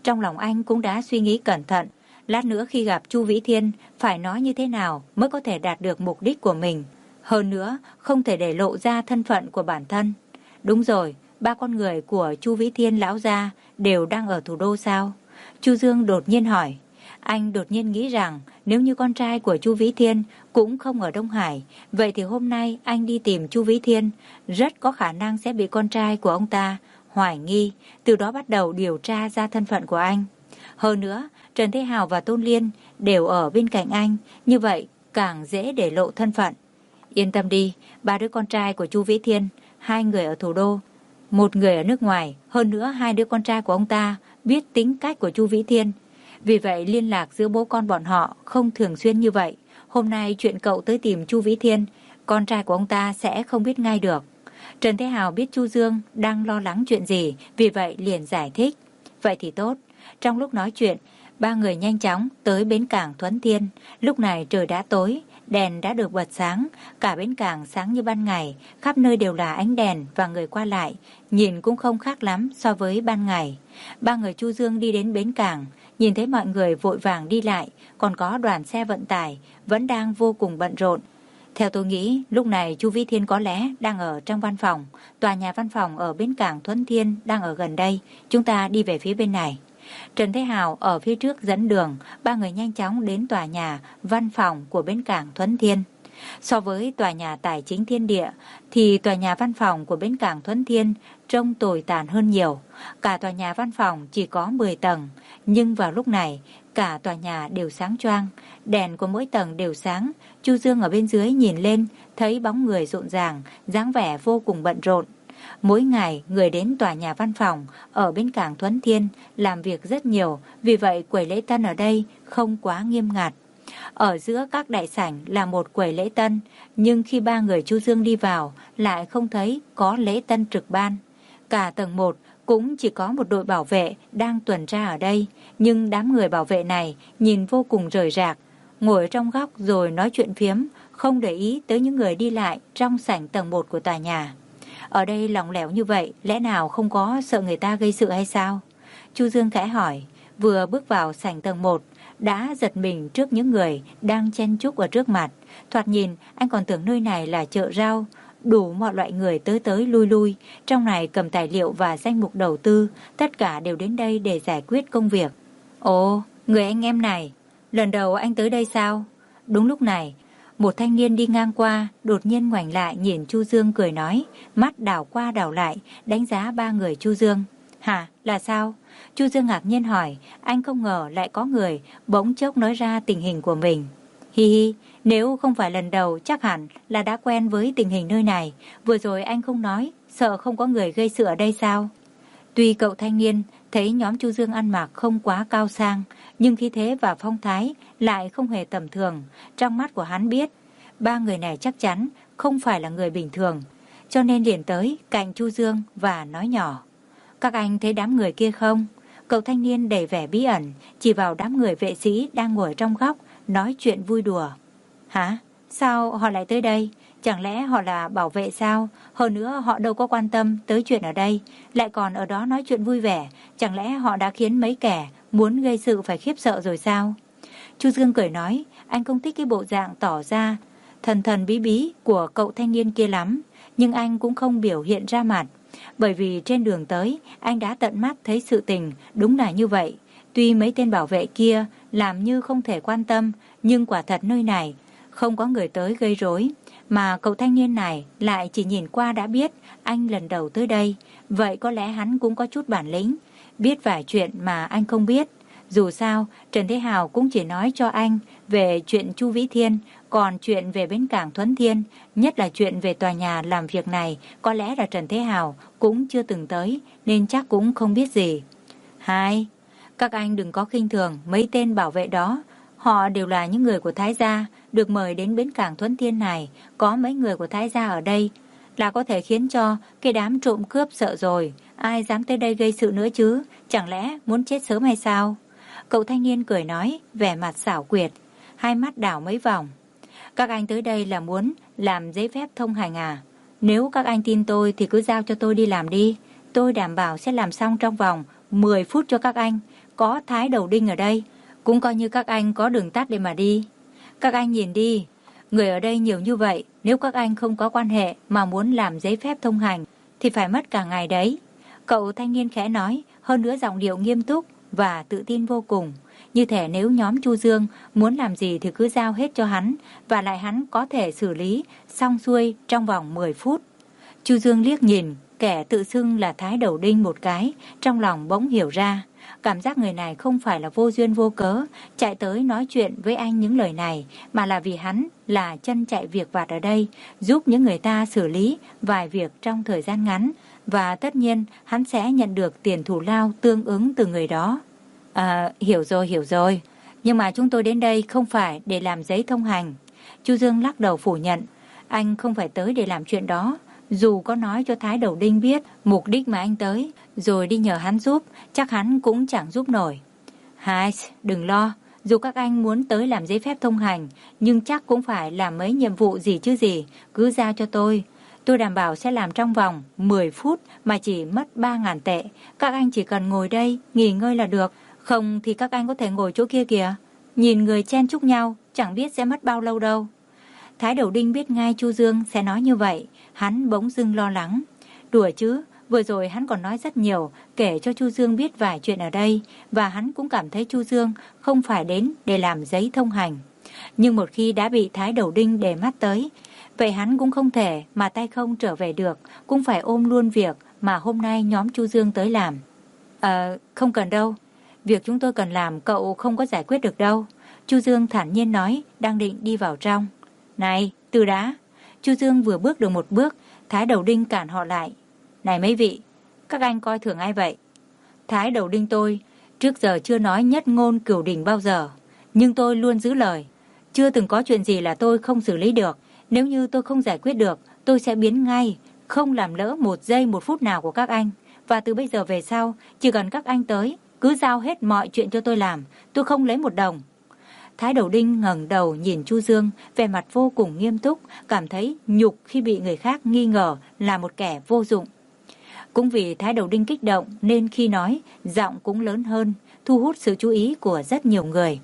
Trong lòng anh cũng đã suy nghĩ cẩn thận, lát nữa khi gặp Chu Vĩ Thiên phải nói như thế nào mới có thể đạt được mục đích của mình. Hơn nữa, không thể để lộ ra thân phận của bản thân. Đúng rồi, ba con người của Chu Vĩ Thiên lão gia đều đang ở thủ đô sao? Chu Dương đột nhiên hỏi. Anh đột nhiên nghĩ rằng nếu như con trai của Chu Vĩ Thiên cũng không ở Đông Hải, vậy thì hôm nay anh đi tìm Chu Vĩ Thiên, rất có khả năng sẽ bị con trai của ông ta hoài nghi, từ đó bắt đầu điều tra ra thân phận của anh. Hơn nữa, Trần Thế Hào và Tôn Liên đều ở bên cạnh anh, như vậy càng dễ để lộ thân phận. Yên tâm đi, ba đứa con trai của Chu Vĩ Thiên, hai người ở thủ đô, một người ở nước ngoài, hơn nữa hai đứa con trai của ông ta biết tính cách của Chu Vĩ Thiên. Vì vậy liên lạc giữa bố con bọn họ không thường xuyên như vậy. Hôm nay chuyện cậu tới tìm Chu Vĩ Thiên, con trai của ông ta sẽ không biết ngay được. Trần Thế Hào biết Chu Dương đang lo lắng chuyện gì, vì vậy liền giải thích. Vậy thì tốt. Trong lúc nói chuyện, ba người nhanh chóng tới bến cảng Thuấn Thiên. Lúc này trời đã tối, đèn đã được bật sáng, cả bến cảng sáng như ban ngày, khắp nơi đều là ánh đèn và người qua lại, nhìn cũng không khác lắm so với ban ngày. Ba người Chu Dương đi đến bến cảng, nhìn thấy mọi người vội vàng đi lại, còn có đoàn xe vận tải vẫn đang vô cùng bận rộn. Theo tôi nghĩ, lúc này Chu Vĩ Thiên có lẽ đang ở trong văn phòng, tòa nhà văn phòng ở bến cảng Thuấn Thiên đang ở gần đây, chúng ta đi về phía bên này. Trần Thế Hào ở phía trước dẫn đường, ba người nhanh chóng đến tòa nhà văn phòng của bến cảng Thuấn Thiên. So với tòa nhà tài chính Thiên Địa thì tòa nhà văn phòng của bến cảng Thuấn Thiên trông tồi tàn hơn nhiều. Cả tòa nhà văn phòng chỉ có mười tầng, nhưng vào lúc này cả tòa nhà đều sáng choang, đèn của mỗi tầng đều sáng. Chu Dương ở bên dưới nhìn lên, thấy bóng người rộn ràng, dáng vẻ vô cùng bận rộn. Mỗi ngày người đến tòa nhà văn phòng ở bến cảng Thuấn Thiên làm việc rất nhiều, vì vậy quầy lễ tân ở đây không quá nghiêm ngặt. Ở giữa các đại sảnh là một quầy lễ tân, nhưng khi ba người Chu Dương đi vào lại không thấy có lễ tân trực ban. Cả tầng một cũng chỉ có một đội bảo vệ đang tuần tra ở đây, nhưng đám người bảo vệ này nhìn vô cùng rời rạc, ngồi trong góc rồi nói chuyện phiếm, không để ý tới những người đi lại trong sảnh tầng một của tòa nhà. Ở đây lỏng lẻo như vậy, lẽ nào không có sợ người ta gây sự hay sao? Chu Dương khẽ hỏi, vừa bước vào sảnh tầng một, đã giật mình trước những người đang chen chúc ở trước mặt. Thoạt nhìn, anh còn tưởng nơi này là chợ rau, đủ mọi loại người tới tới lui lui. Trong này cầm tài liệu và danh mục đầu tư, tất cả đều đến đây để giải quyết công việc. Ồ, người anh em này, lần đầu anh tới đây sao? Đúng lúc này, một thanh niên đi ngang qua, đột nhiên ngoảnh lại nhìn Chu Dương cười nói, mắt đảo qua đảo lại, đánh giá ba người Chu Dương. Hả, là sao? Chu Dương ngạc nhiên hỏi, anh không ngờ lại có người bỗng chốc nói ra tình hình của mình. Hi hi, nếu không phải lần đầu chắc hẳn là đã quen với tình hình nơi này. Vừa rồi anh không nói, sợ không có người gây sự ở đây sao? Tuy cậu thanh niên thấy nhóm Chu Dương ăn mặc không quá cao sang, nhưng khí thế và phong thái lại không hề tầm thường. Trong mắt của hắn biết, ba người này chắc chắn không phải là người bình thường, cho nên liền tới cạnh Chu Dương và nói nhỏ. Các anh thấy đám người kia không? Cậu thanh niên đầy vẻ bí ẩn, chỉ vào đám người vệ sĩ đang ngồi trong góc, nói chuyện vui đùa. Hả? Sao họ lại tới đây? Chẳng lẽ họ là bảo vệ sao? Hơn nữa họ đâu có quan tâm tới chuyện ở đây, lại còn ở đó nói chuyện vui vẻ. Chẳng lẽ họ đã khiến mấy kẻ muốn gây sự phải khiếp sợ rồi sao? Chu Dương cười nói, anh không thích cái bộ dạng tỏ ra thần thần bí bí của cậu thanh niên kia lắm, nhưng anh cũng không biểu hiện ra mặt. Bởi vì trên đường tới, anh đã tận mắt thấy sự tình đúng là như vậy. Tuy mấy tên bảo vệ kia làm như không thể quan tâm, nhưng quả thật nơi này không có người tới gây rối. Mà cậu thanh niên này lại chỉ nhìn qua đã biết anh lần đầu tới đây. Vậy có lẽ hắn cũng có chút bản lĩnh, biết vài chuyện mà anh không biết. Dù sao, Trần Thế Hào cũng chỉ nói cho anh về chuyện Chu Vĩ Thiên, còn chuyện về bến cảng Thuấn Thiên, nhất là chuyện về tòa nhà làm việc này, có lẽ là Trần Thế Hào cũng chưa từng tới, nên chắc cũng không biết gì. Hai, các anh đừng có khinh thường mấy tên bảo vệ đó. Họ đều là những người của Thái gia, được mời đến bến cảng Thuấn Thiên này. Có mấy người của Thái gia ở đây là có thể khiến cho cái đám trộm cướp sợ rồi. Ai dám tới đây gây sự nữa chứ? Chẳng lẽ muốn chết sớm hay sao? Cậu thanh niên cười nói, vẻ mặt xảo quyệt, hai mắt đảo mấy vòng. Các anh tới đây là muốn làm giấy phép thông hành à? Nếu các anh tin tôi thì cứ giao cho tôi đi làm đi. Tôi đảm bảo sẽ làm xong trong vòng mười phút cho các anh. có Thái Đầu Đinh ở đây, cũng coi như các anh có đường tắt để mà đi. Các anh nhìn đi, người ở đây nhiều như vậy, nếu các anh không có quan hệ mà muốn làm giấy phép thông hành thì phải mất cả ngày đấy. Cậu thanh niên khẽ nói, hơn nữa giọng điệu nghiêm túc và tự tin vô cùng. Như thể nếu nhóm Chu Dương muốn làm gì thì cứ giao hết cho hắn, và lại hắn có thể xử lý xong xuôi trong vòng mười phút. Chu Dương liếc nhìn kẻ tự xưng là Thái Đầu Đinh một cái, trong lòng bỗng hiểu ra. Cảm giác người này không phải là vô duyên vô cớ chạy tới nói chuyện với anh những lời này, mà là vì hắn là chân chạy việc vặt ở đây, giúp những người ta xử lý vài việc trong thời gian ngắn, và tất nhiên hắn sẽ nhận được tiền thù lao tương ứng từ người đó. À, hiểu rồi, hiểu rồi. Nhưng mà chúng tôi đến đây không phải để làm giấy thông hành. Chu Dương lắc đầu phủ nhận. Anh không phải tới để làm chuyện đó. Dù có nói cho Thái Đầu Đinh biết mục đích mà anh tới, rồi đi nhờ hắn giúp, chắc hắn cũng chẳng giúp nổi. Hai, đừng lo. Dù các anh muốn tới làm giấy phép thông hành, nhưng chắc cũng phải làm mấy nhiệm vụ gì chứ gì. Cứ giao cho tôi. Tôi đảm bảo sẽ làm trong vòng mười phút mà chỉ mất ba ngàn tệ. Các anh chỉ cần ngồi đây, nghỉ ngơi là được. Không thì các anh có thể ngồi chỗ kia kìa. Nhìn người chen chúc nhau, chẳng biết sẽ mất bao lâu đâu. Thái Đầu Đinh biết ngay Chu Dương sẽ nói như vậy. Hắn bỗng dưng lo lắng. Đùa chứ, vừa rồi hắn còn nói rất nhiều, kể cho Chu Dương biết vài chuyện ở đây, và hắn cũng cảm thấy Chu Dương không phải đến để làm giấy thông hành. Nhưng một khi đã bị Thái Đầu Đinh để mắt tới, vậy hắn cũng không thể mà tay không trở về được, cũng phải ôm luôn việc mà hôm nay nhóm Chu Dương tới làm. Ờ, không cần đâu. Việc chúng tôi cần làm cậu không có giải quyết được đâu. Chu Dương thản nhiên nói, đang định đi vào trong. Này, từ đã. Chu Dương vừa bước được một bước, Thái Đầu Đinh cản họ lại. Này mấy vị, các anh coi thường ai vậy? Thái Đầu Đinh tôi trước giờ chưa nói nhất ngôn cửu đỉnh bao giờ, nhưng tôi luôn giữ lời. Chưa từng có chuyện gì là tôi không xử lý được. Nếu như tôi không giải quyết được, tôi sẽ biến ngay, không làm lỡ một giây một phút nào của các anh. Và từ bây giờ về sau, chỉ cần các anh tới, cứ giao hết mọi chuyện cho tôi làm, tôi không lấy một đồng. Thái Đầu Đinh ngẩng đầu nhìn Chu Dương, vẻ mặt vô cùng nghiêm túc, cảm thấy nhục khi bị người khác nghi ngờ là một kẻ vô dụng. Cũng vì Thái Đầu Đinh kích động nên khi nói, giọng cũng lớn hơn, thu hút sự chú ý của rất nhiều người.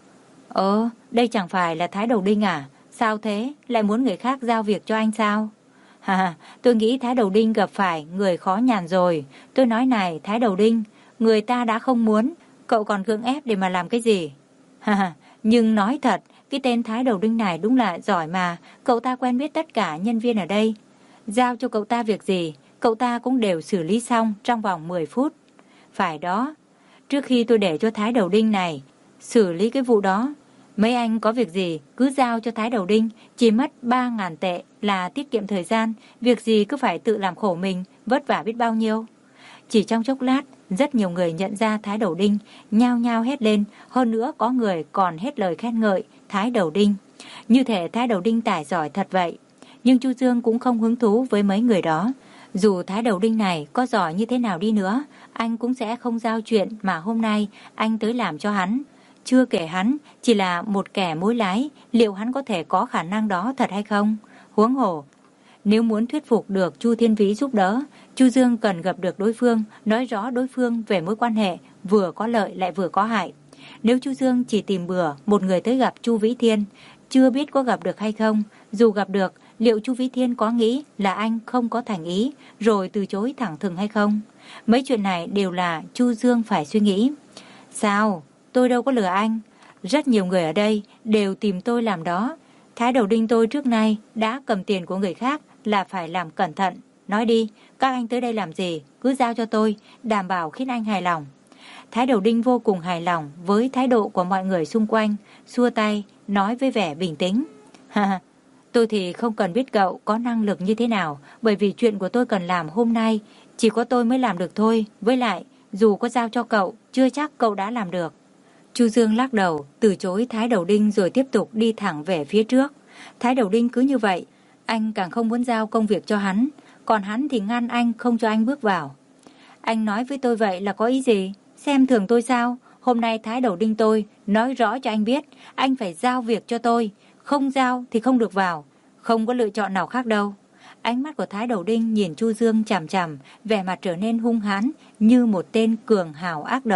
Ơ, đây chẳng phải là Thái Đầu Đinh à? Sao thế? Lại muốn người khác giao việc cho anh sao? Hà, tôi nghĩ Thái Đầu Đinh gặp phải người khó nhằn rồi. Tôi nói này, Thái Đầu Đinh, người ta đã không muốn, cậu còn cưỡng ép để mà làm cái gì? Hà, nhưng nói thật, cái tên Thái Đầu Đinh này đúng là giỏi mà, cậu ta quen biết tất cả nhân viên ở đây. Giao cho cậu ta việc gì, cậu ta cũng đều xử lý xong trong vòng mười phút. Phải đó, trước khi tôi để cho Thái Đầu Đinh này xử lý cái vụ đó, mấy anh có việc gì cứ giao cho Thái Đầu Đinh, chỉ mất ba ngàn tệ là tiết kiệm thời gian, việc gì cứ phải tự làm khổ mình, vất vả biết bao nhiêu. Chỉ trong chốc lát, rất nhiều người nhận ra Thái Đầu Đinh, nhao nhao hét lên, hơn nữa có người còn hết lời khen ngợi Thái Đầu Đinh. Như thể Thái Đầu Đinh tài giỏi thật vậy. Nhưng Chu Dương cũng không hứng thú với mấy người đó. Dù Thái Đầu Đinh này có giỏi như thế nào đi nữa, anh cũng sẽ không giao chuyện mà hôm nay anh tới làm cho hắn. Chưa kể hắn chỉ là một kẻ mối lái, liệu hắn có thể có khả năng đó thật hay không? Huống hồ, nếu muốn thuyết phục được Chu Thiên Vĩ giúp đỡ, Chu Dương cần gặp được đối phương, nói rõ đối phương về mối quan hệ vừa có lợi lại vừa có hại. Nếu Chu Dương chỉ tìm bừa một người tới gặp Chu Vĩ Thiên, chưa biết có gặp được hay không, dù gặp được, liệu Chu Vĩ Thiên có nghĩ là anh không có thành ý, rồi từ chối thẳng thừng hay không? Mấy chuyện này đều là Chu Dương phải suy nghĩ. Sao? Tôi đâu có lừa anh. Rất nhiều người ở đây đều tìm tôi làm đó. Thái Đầu Đinh tôi trước nay đã cầm tiền của người khác là phải làm cẩn thận. Nói đi, các anh tới đây làm gì? Cứ giao cho tôi, đảm bảo khiến anh hài lòng. Thái Đầu Đinh vô cùng hài lòng với thái độ của mọi người xung quanh, xua tay, nói với vẻ bình tĩnh. Ha, tôi thì không cần biết cậu có năng lực như thế nào, bởi vì chuyện của tôi cần làm hôm nay, chỉ có tôi mới làm được thôi. Với lại, dù có giao cho cậu, chưa chắc cậu đã làm được. Chu Dương lắc đầu, từ chối Thái Đầu Đinh rồi tiếp tục đi thẳng về phía trước. Thái Đầu Đinh cứ như vậy, anh càng không muốn giao công việc cho hắn, còn hắn thì ngăn anh không cho anh bước vào. Anh nói với tôi vậy là có ý gì? Xem thường tôi sao? Hôm nay Thái Đầu Đinh tôi nói rõ cho anh biết, anh phải giao việc cho tôi, không giao thì không được vào, không có lựa chọn nào khác đâu. Ánh mắt của Thái Đầu Đinh nhìn Chu Dương chằm chằm, vẻ mặt trở nên hung hãn như một tên cường hào ác độc.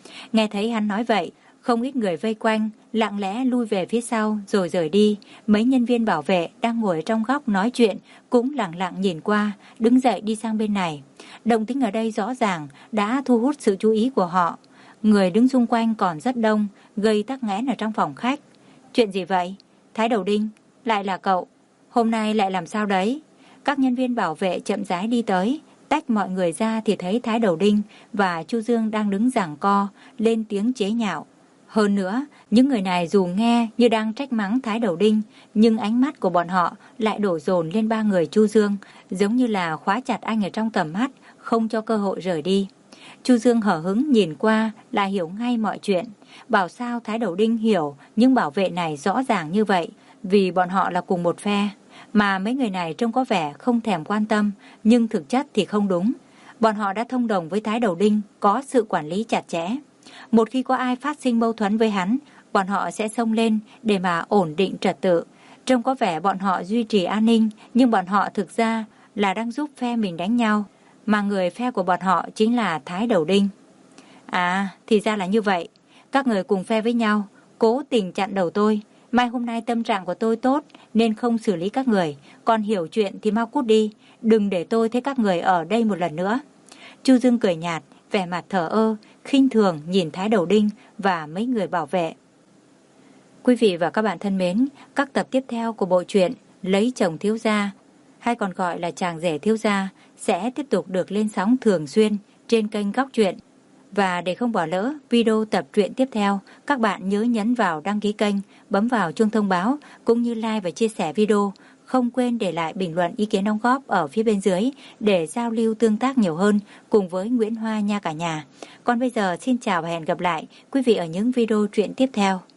Nghe thấy hắn nói vậy, không ít người vây quanh, lặng lẽ lui về phía sau rồi rời đi. Mấy nhân viên bảo vệ đang ngồi trong góc nói chuyện cũng lặng lặng nhìn qua, đứng dậy đi sang bên này. Động tĩnh ở đây rõ ràng đã thu hút sự chú ý của họ. Người đứng xung quanh còn rất đông, gây tắc nghẽn ở trong phòng khách. Chuyện gì vậy? Thái Đầu Đinh, lại là cậu. Hôm nay lại làm sao đấy? Các nhân viên bảo vệ chậm rãi đi tới, tách mọi người ra thì thấy Thái Đầu Đinh và Chu Dương đang đứng giằng co, lên tiếng chế nhạo. Hơn nữa, những người này dù nghe như đang trách mắng Thái Đầu Đinh, nhưng ánh mắt của bọn họ lại đổ dồn lên ba người Chu Dương, giống như là khóa chặt anh ở trong tầm mắt, không cho cơ hội rời đi. Chu Dương hở hứng nhìn qua là hiểu ngay mọi chuyện. Bảo sao Thái Đầu Đinh hiểu những bảo vệ này rõ ràng như vậy, vì bọn họ là cùng một phe. Mà mấy người này trông có vẻ không thèm quan tâm, nhưng thực chất thì không đúng. Bọn họ đã thông đồng với Thái Đầu Đinh, có sự quản lý chặt chẽ. Một khi có ai phát sinh mâu thuẫn với hắn, bọn họ sẽ xông lên để mà ổn định trật tự. Trông có vẻ bọn họ duy trì an ninh, nhưng bọn họ thực ra là đang giúp phe mình đánh nhau. Mà người phe của bọn họ chính là Thái Đầu Đinh. À, thì ra là như vậy. Các người cùng phe với nhau, cố tình chặn đầu tôi. Mai hôm nay tâm trạng của tôi tốt nên không xử lý các người. Còn hiểu chuyện thì mau cút đi, đừng để tôi thấy các người ở đây một lần nữa. Chu Dương cười nhạt, vẻ mặt thờ ơ, khinh thường nhìn Thái Đầu Đinh và mấy người bảo vệ. Quý vị và các bạn thân mến, các tập tiếp theo của bộ truyện Lấy Chồng Thiếu Gia, hay còn gọi là Chàng Rể Thiếu Gia, sẽ tiếp tục được lên sóng thường xuyên trên kênh Góc Truyện. Và để không bỏ lỡ video tập truyện tiếp theo, các bạn nhớ nhấn vào đăng ký kênh, bấm vào chuông thông báo, cũng như like và chia sẻ video. Không quên để lại bình luận ý kiến đóng góp ở phía bên dưới để giao lưu tương tác nhiều hơn cùng với Nguyễn Hoa nha cả nhà. Còn bây giờ xin chào và hẹn gặp lại quý vị ở những video truyện tiếp theo.